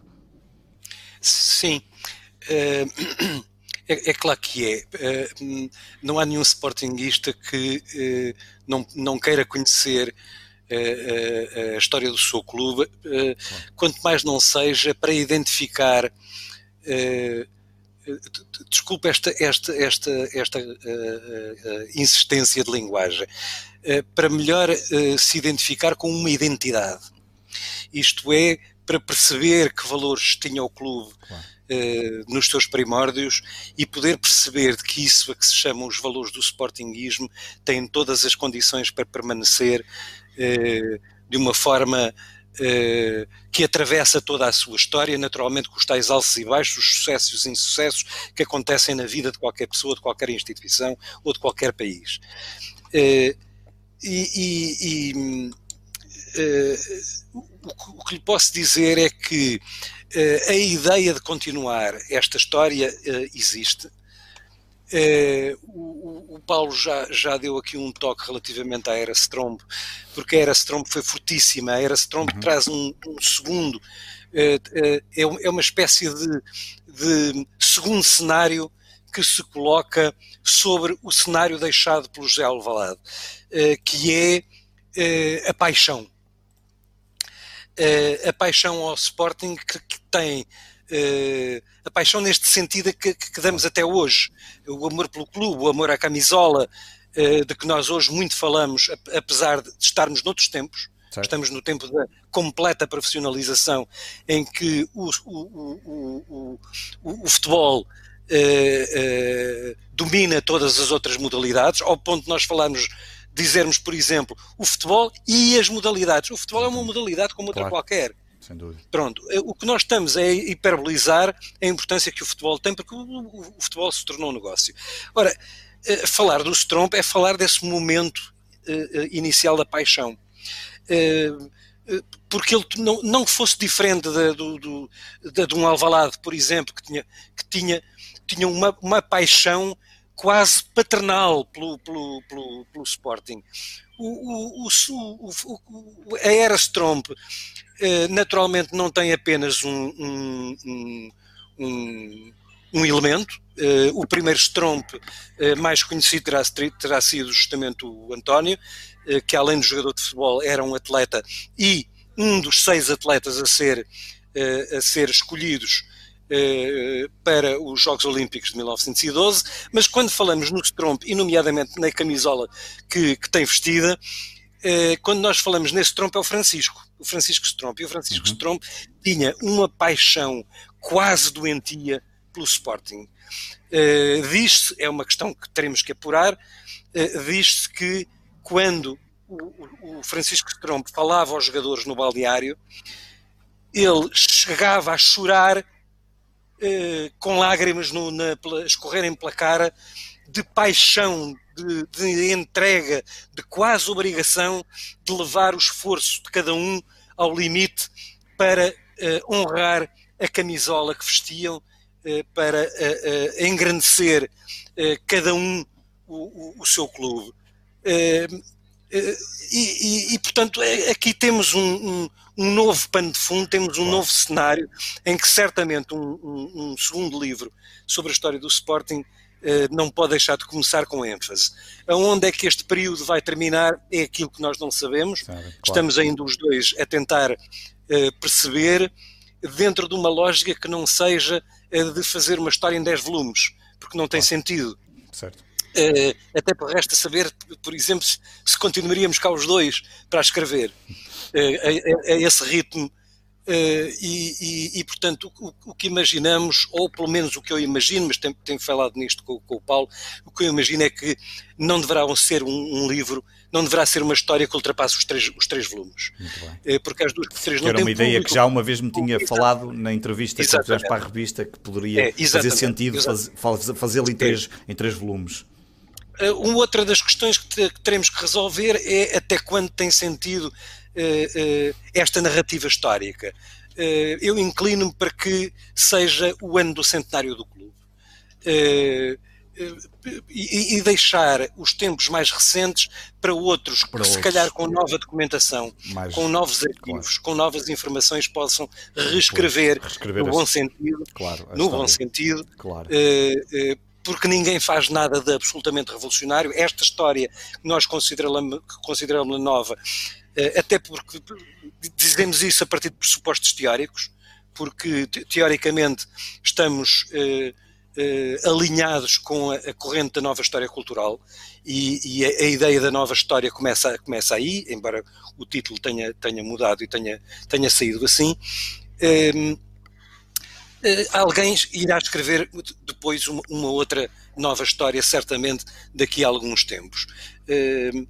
Speaker 2: Sim. Uh... É, é claro que é. Uh, não há nenhum sportinguista que uh, não, não queira conhecer uh, uh, a história do seu clube, uh, quanto mais não seja para identificar, uh, desculpa esta, esta, esta, esta uh, uh, insistência de linguagem, uh, para melhor uh, se identificar com uma identidade. Isto é, para perceber que valores tinha o clube, claro. Uh, nos seus primórdios, e poder perceber de que isso a que se chamam os valores do sportinguismo tem todas as condições para permanecer uh, de uma forma uh, que atravessa toda a sua história, naturalmente com os tais altos e baixos, os sucessos e os insucessos que acontecem na vida de qualquer pessoa, de qualquer instituição ou de qualquer país. Uh, e, e, e uh, o, o que lhe posso dizer é que Uh, a ideia de continuar esta história uh, existe. Uh, o, o Paulo já, já deu aqui um toque relativamente à Era Strombe, porque a Era Strombe foi fortíssima. A Era Strombe uhum. traz um, um segundo, uh, uh, é, é uma espécie de, de segundo cenário que se coloca sobre o cenário deixado pelo José Alvalade, uh, que é uh, a paixão. Uh, a paixão ao Sporting que, que tem, uh, a paixão neste sentido que, que damos até hoje, o amor pelo clube, o amor à camisola, uh, de que nós hoje muito falamos, apesar de estarmos noutros tempos, certo. Estamos no tempo da completa profissionalização, em que o, o, o, o, o, o futebol uh, uh, domina todas as outras modalidades, ao ponto de nós falarmos, dizermos, por exemplo, o futebol e as modalidades. O futebol é uma modalidade como outra, claro, qualquer.
Speaker 1: Sem dúvida.
Speaker 2: Pronto, o que nós estamos é a hiperbolizar a importância que o futebol tem, porque o, o, o futebol se tornou um negócio. Ora, uh, falar do Strombe é falar desse momento uh, inicial da paixão. Uh, uh, porque ele não, não fosse diferente de, do, do, de, de um Alvalade, por exemplo, que tinha, que tinha, tinha uma, uma paixão quase paternal pelo, pelo, pelo, pelo Sporting. O, o, o, o, a Era Strombe eh, naturalmente não tem apenas um, um, um, um, um elemento. Eh, o primeiro Strombe eh, mais conhecido terá, terá sido justamente o António, eh, que além de jogador de futebol era um atleta e um dos seis atletas a ser, eh, a ser escolhidos Uh, para os Jogos Olímpicos de mil novecentos e doze, mas quando falamos no Strombe, e nomeadamente na camisola que, que tem vestida, uh, quando nós falamos nesse Strombe é o Francisco, o Francisco Strombe, e o Francisco uhum. Strombe tinha uma paixão quase doentia pelo Sporting. Uh, diz-se, é uma questão que teremos que apurar, uh, diz-se que quando o, o Francisco Strombe falava aos jogadores no balneário, ele chegava a chorar Uh, com lágrimas no, na, pela, escorrerem pela cara, de paixão, de, de entrega, de quase obrigação de levar o esforço de cada um ao limite para uh, honrar a camisola que vestiam, uh, para uh, uh, engrandecer uh, cada um o, o, o seu clube. Uh, uh, e, e, e, portanto, aqui temos um, um um novo pano de fundo, temos um claro. novo cenário em que certamente um, um, um segundo livro sobre a história do Sporting uh, não pode deixar de começar com ênfase. Aonde é que este período vai terminar é aquilo que nós não sabemos. Sabe, claro. Estamos ainda os dois a tentar uh, perceber, dentro de uma lógica que não seja uh, de fazer uma história em dez volumes, porque não tem claro. sentido. Certo. Uh, até por resta saber, por exemplo, se, se continuaríamos cá os dois para escrever. A, a, a esse ritmo, uh, e, e, e portanto o, o que imaginamos, ou pelo menos o que eu imagino, mas tenho, tenho falado nisto com, com o Paulo, o que eu imagino é que não deverá ser um, um livro, não deverá ser uma história que ultrapasse os três, os três volumes. Uh, porque as duas três não
Speaker 1: era uma ideia
Speaker 2: público,
Speaker 1: que já uma vez me tinha exatamente. falado na entrevista que fizemos para a revista, que poderia
Speaker 2: é,
Speaker 1: fazer sentido faz, fazê-lo em três, em três volumes.
Speaker 2: uma outra das questões que, te, que teremos que resolver é até quando tem sentido uh, uh, esta narrativa histórica. Uh, eu inclino-me para que seja o ano do centenário do clube. Uh, uh, e, e deixar os tempos mais recentes para outros
Speaker 1: para
Speaker 2: que,
Speaker 1: outros.
Speaker 2: se calhar, com nova documentação, mais, com novos arquivos, claro. com novas informações, possam reescrever, reescrever no, bom sentido,
Speaker 1: claro,
Speaker 2: no bom sentido,
Speaker 1: claro.
Speaker 2: uh, uh, porque ninguém faz nada de absolutamente revolucionário. Esta história que nós consideramos, consideramos nova, uh, até porque dizemos isso a partir de pressupostos teóricos, porque teoricamente estamos uh, uh, alinhados com a, a corrente da nova história cultural e, e a, a ideia da nova história começa, começa aí, embora o título tenha, tenha mudado e tenha, tenha saído assim. Um, Uh, alguém irá escrever depois uma, uma outra nova história, certamente, daqui a alguns tempos. Uh,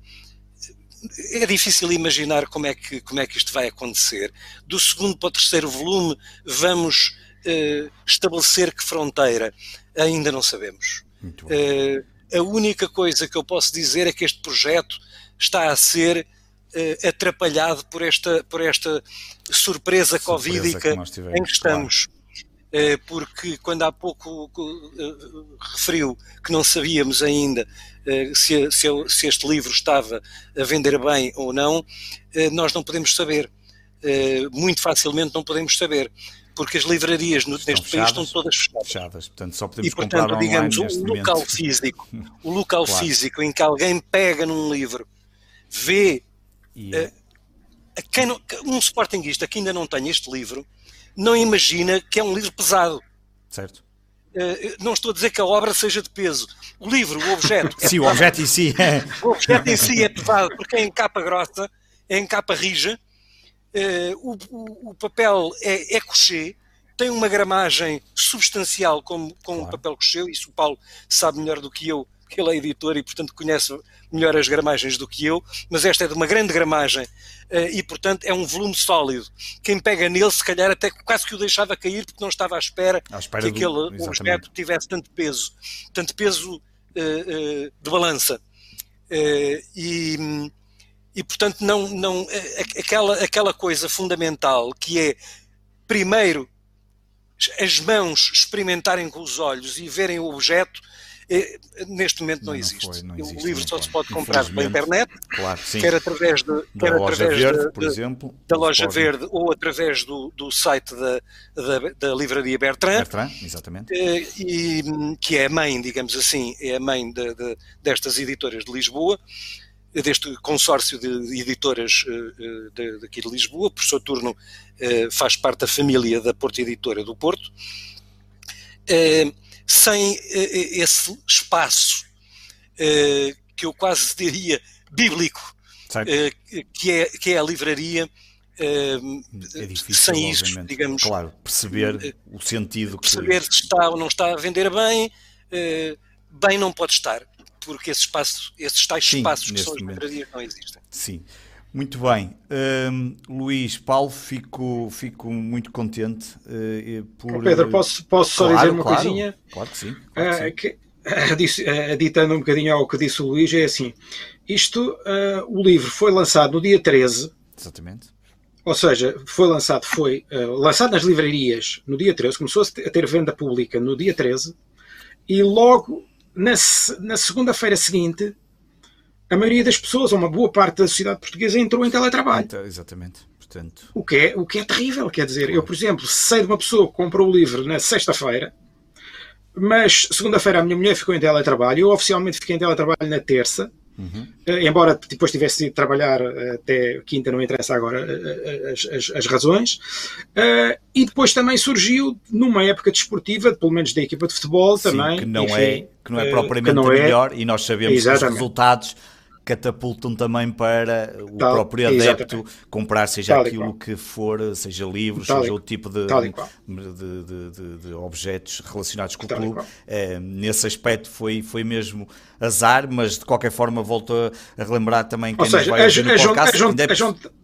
Speaker 2: é difícil imaginar como é, que, como é que isto vai acontecer. Do segundo para o terceiro volume, vamos uh, estabelecer que fronteira? Ainda não sabemos. Uh, a única coisa que eu posso dizer é que este projeto está a ser uh, atrapalhado por esta, por esta surpresa, surpresa covídica em que estamos. Claro. Porque quando há pouco uh, referiu que não sabíamos ainda uh, se, se, se este livro estava a vender bem ou não, uh, nós não podemos saber. Uh, muito facilmente não podemos saber, porque as livrarias no, neste fechadas, país estão todas fechadas.
Speaker 1: fechadas. Portanto, só podemos
Speaker 2: e, portanto,
Speaker 1: comprar
Speaker 2: digamos,
Speaker 1: online
Speaker 2: o local
Speaker 1: momento.
Speaker 2: físico, o local
Speaker 1: claro.
Speaker 2: físico em que alguém pega num livro, vê
Speaker 1: yeah.
Speaker 2: uh, quem não, um sportinguista que ainda não tem este livro, não imagina que é um livro pesado.
Speaker 1: Certo.
Speaker 2: Uh, não estou a dizer que a obra seja de peso. O livro, o objeto...
Speaker 1: É Sim, o objeto em si.
Speaker 2: O objeto em si é pesado, porque é em capa grossa, é em capa rija, uh, o, o, o papel é, é couché, tem uma gramagem substancial como, como claro. um papel couché, isso o Paulo sabe melhor do que eu, que ele é editor e, portanto, conhece melhor as gramagens do que eu, mas esta é de uma grande gramagem uh, e, portanto, é um volume sólido. Quem pega nele, se calhar, até quase que o deixava cair porque não estava à espera,
Speaker 1: à espera
Speaker 2: que
Speaker 1: do...
Speaker 2: aquele objeto tivesse tanto peso, tanto peso uh, uh, de balança. Uh, e, e, portanto, não, não, aquela, aquela coisa fundamental que é, primeiro, as mãos experimentarem com os olhos e verem o objeto, neste momento não, não existe. Foi, não existe. O livro só se pode comprar pela internet,
Speaker 1: claro,
Speaker 2: quer através, de, quer
Speaker 1: da loja
Speaker 2: através
Speaker 1: verde,
Speaker 2: de,
Speaker 1: por exemplo,
Speaker 2: da loja verde ou através do, do site da, da, da livraria Bertrand,
Speaker 1: Bertrand exatamente.
Speaker 2: E, que é a mãe, digamos assim, é a mãe de, de, destas editoras de Lisboa, deste consórcio de editoras uh, de, daqui de Lisboa. O professor Turno uh, faz parte da família da Porto Editora do Porto. Uh, sem uh, esse espaço uh, que eu quase diria bíblico, uh, que, é, que é a livraria, uh,
Speaker 1: é difícil,
Speaker 2: sem isso, digamos,
Speaker 1: claro, perceber uh, o sentido,
Speaker 2: perceber que... se está ou não está a vender bem, uh, bem não pode estar, porque esse espaço, esses tais Sim, espaços que são as livrarias não existem.
Speaker 1: Sim. Muito bem, um, Luís, Paulo, fico, fico muito contente uh, por...
Speaker 3: Pedro, posso, posso só
Speaker 1: claro,
Speaker 3: dizer uma
Speaker 1: claro,
Speaker 3: coisinha?
Speaker 1: Claro que sim. Claro que sim.
Speaker 3: Uh, que, uh, aditando um bocadinho ao que disse o Luís, é assim, isto, uh, o livro foi lançado no dia treze.
Speaker 1: Exatamente.
Speaker 3: Ou seja, foi lançado, foi uh, lançado nas livrarias no dia treze, começou a ter venda pública no dia treze, e logo na, na segunda-feira seguinte, a maioria das pessoas, ou uma boa parte da sociedade portuguesa, entrou em teletrabalho.
Speaker 1: Então, exatamente. Portanto...
Speaker 3: O, que é, o que é terrível, quer dizer, claro. Eu, por exemplo, sei de uma pessoa que comprou o livro na sexta-feira, mas segunda-feira a minha mulher ficou em teletrabalho, eu oficialmente fiquei em teletrabalho na terça, uhum. embora depois tivesse ido trabalhar até quinta, não interessa agora as, as, as razões, e depois também surgiu numa época desportiva, pelo menos da equipa de futebol.
Speaker 1: Sim,
Speaker 3: também,
Speaker 1: que não,
Speaker 3: enfim,
Speaker 1: é, que não é propriamente
Speaker 3: não
Speaker 1: a
Speaker 3: é,
Speaker 1: melhor, e nós sabemos
Speaker 3: exatamente.
Speaker 1: que os resultados catapultam também para o
Speaker 3: tal,
Speaker 1: próprio adepto
Speaker 3: exatamente.
Speaker 1: comprar seja
Speaker 3: tal
Speaker 1: aquilo que for, seja livros,
Speaker 3: tal
Speaker 1: seja outro tipo de, de, de, de, de objetos relacionados com
Speaker 3: tal
Speaker 1: o clube. É, nesse aspecto foi, foi mesmo azar, mas de qualquer forma volto a, a relembrar também quem
Speaker 3: Ou seja,
Speaker 1: nos vai ouvir no podcast.
Speaker 3: A, a, a,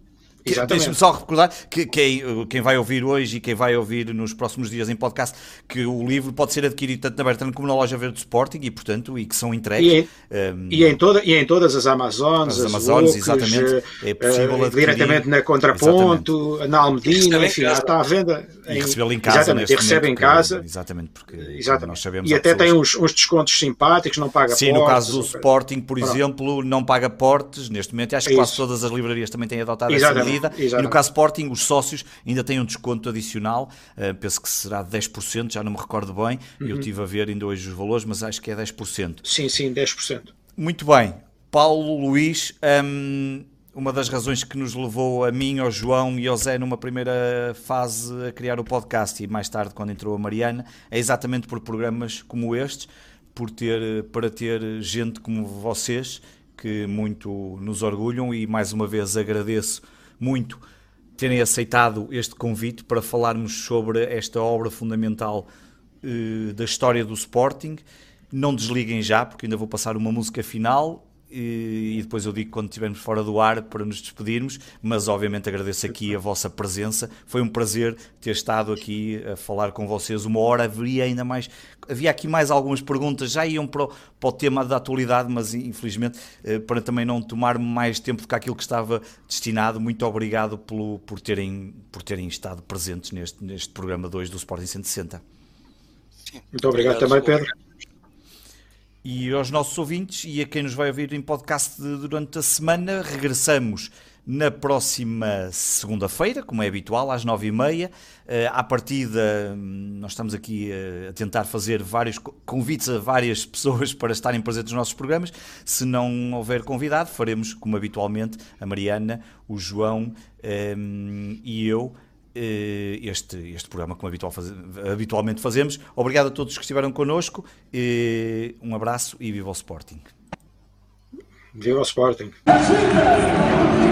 Speaker 1: Deixa-me só recordar que quem, quem vai ouvir hoje e quem vai ouvir nos próximos dias em podcast, que o livro pode ser adquirido tanto na Bertrand como na loja verde do Sporting e, portanto, e que são entregues.
Speaker 3: E em, um, e em, toda, e em todas as Amazonas,
Speaker 1: as Amazonas,
Speaker 3: Locos,
Speaker 1: exatamente. É possível
Speaker 3: uh, diretamente na Contraponto, exatamente. Na Almedina, enfim, está à venda.
Speaker 1: Em, e recebê-lo em casa.
Speaker 3: Exatamente, e recebe em casa.
Speaker 1: Que, exatamente, porque
Speaker 3: exatamente.
Speaker 1: nós sabemos.
Speaker 3: E até tem uns, uns descontos simpáticos, não paga
Speaker 1: Sim,
Speaker 3: portes.
Speaker 1: No caso do Sporting, por Pronto. exemplo, não paga portes neste momento. Acho que quase todas as livrarias também têm adotado exatamente. essa medida. Exatamente. E no caso Sporting, os sócios ainda têm um desconto adicional, uh, penso que será dez por cento, já não me recordo bem, uhum. eu estive a ver ainda hoje os valores, mas acho que é dez por cento.
Speaker 3: Sim, sim, dez por cento.
Speaker 1: Muito bem. Paulo, Luís, um, uma das razões que nos levou a mim, ao João e ao Zé numa primeira fase a criar o podcast e mais tarde quando entrou a Mariana, é exatamente por programas como estes, por ter, para ter gente como vocês, que muito nos orgulham e mais uma vez agradeço muito terem aceitado este convite para falarmos sobre esta obra fundamental uh, da história do Sporting. Não desliguem já, porque ainda vou passar uma música final e, e depois eu digo quando estivermos fora do ar para nos despedirmos, mas obviamente agradeço aqui a vossa presença. Foi um prazer ter estado aqui a falar com vocês uma hora. Haveria ainda mais, havia aqui mais algumas perguntas, já iam para o, para o tema da atualidade, mas infelizmente para também não tomar mais tempo do que aquilo que estava destinado. Muito obrigado pelo, por, terem, por terem estado presentes neste, neste programa dois do Sporting cento e sessenta.
Speaker 3: Muito obrigado, obrigado também, Pedro.
Speaker 1: E aos nossos ouvintes e a quem nos vai ouvir em podcast durante a semana, regressamos na próxima segunda-feira, como é habitual, às nove e meia. À partida, nós estamos aqui a tentar fazer vários convites a várias pessoas para estarem presentes nos nossos programas. Se não houver convidado, faremos, como habitualmente, a Mariana, o João um, e eu, Este, este programa como habitual faz, habitualmente fazemos. Obrigado a todos que estiveram connosco, um abraço e viva o Sporting.
Speaker 3: Viva o Sporting.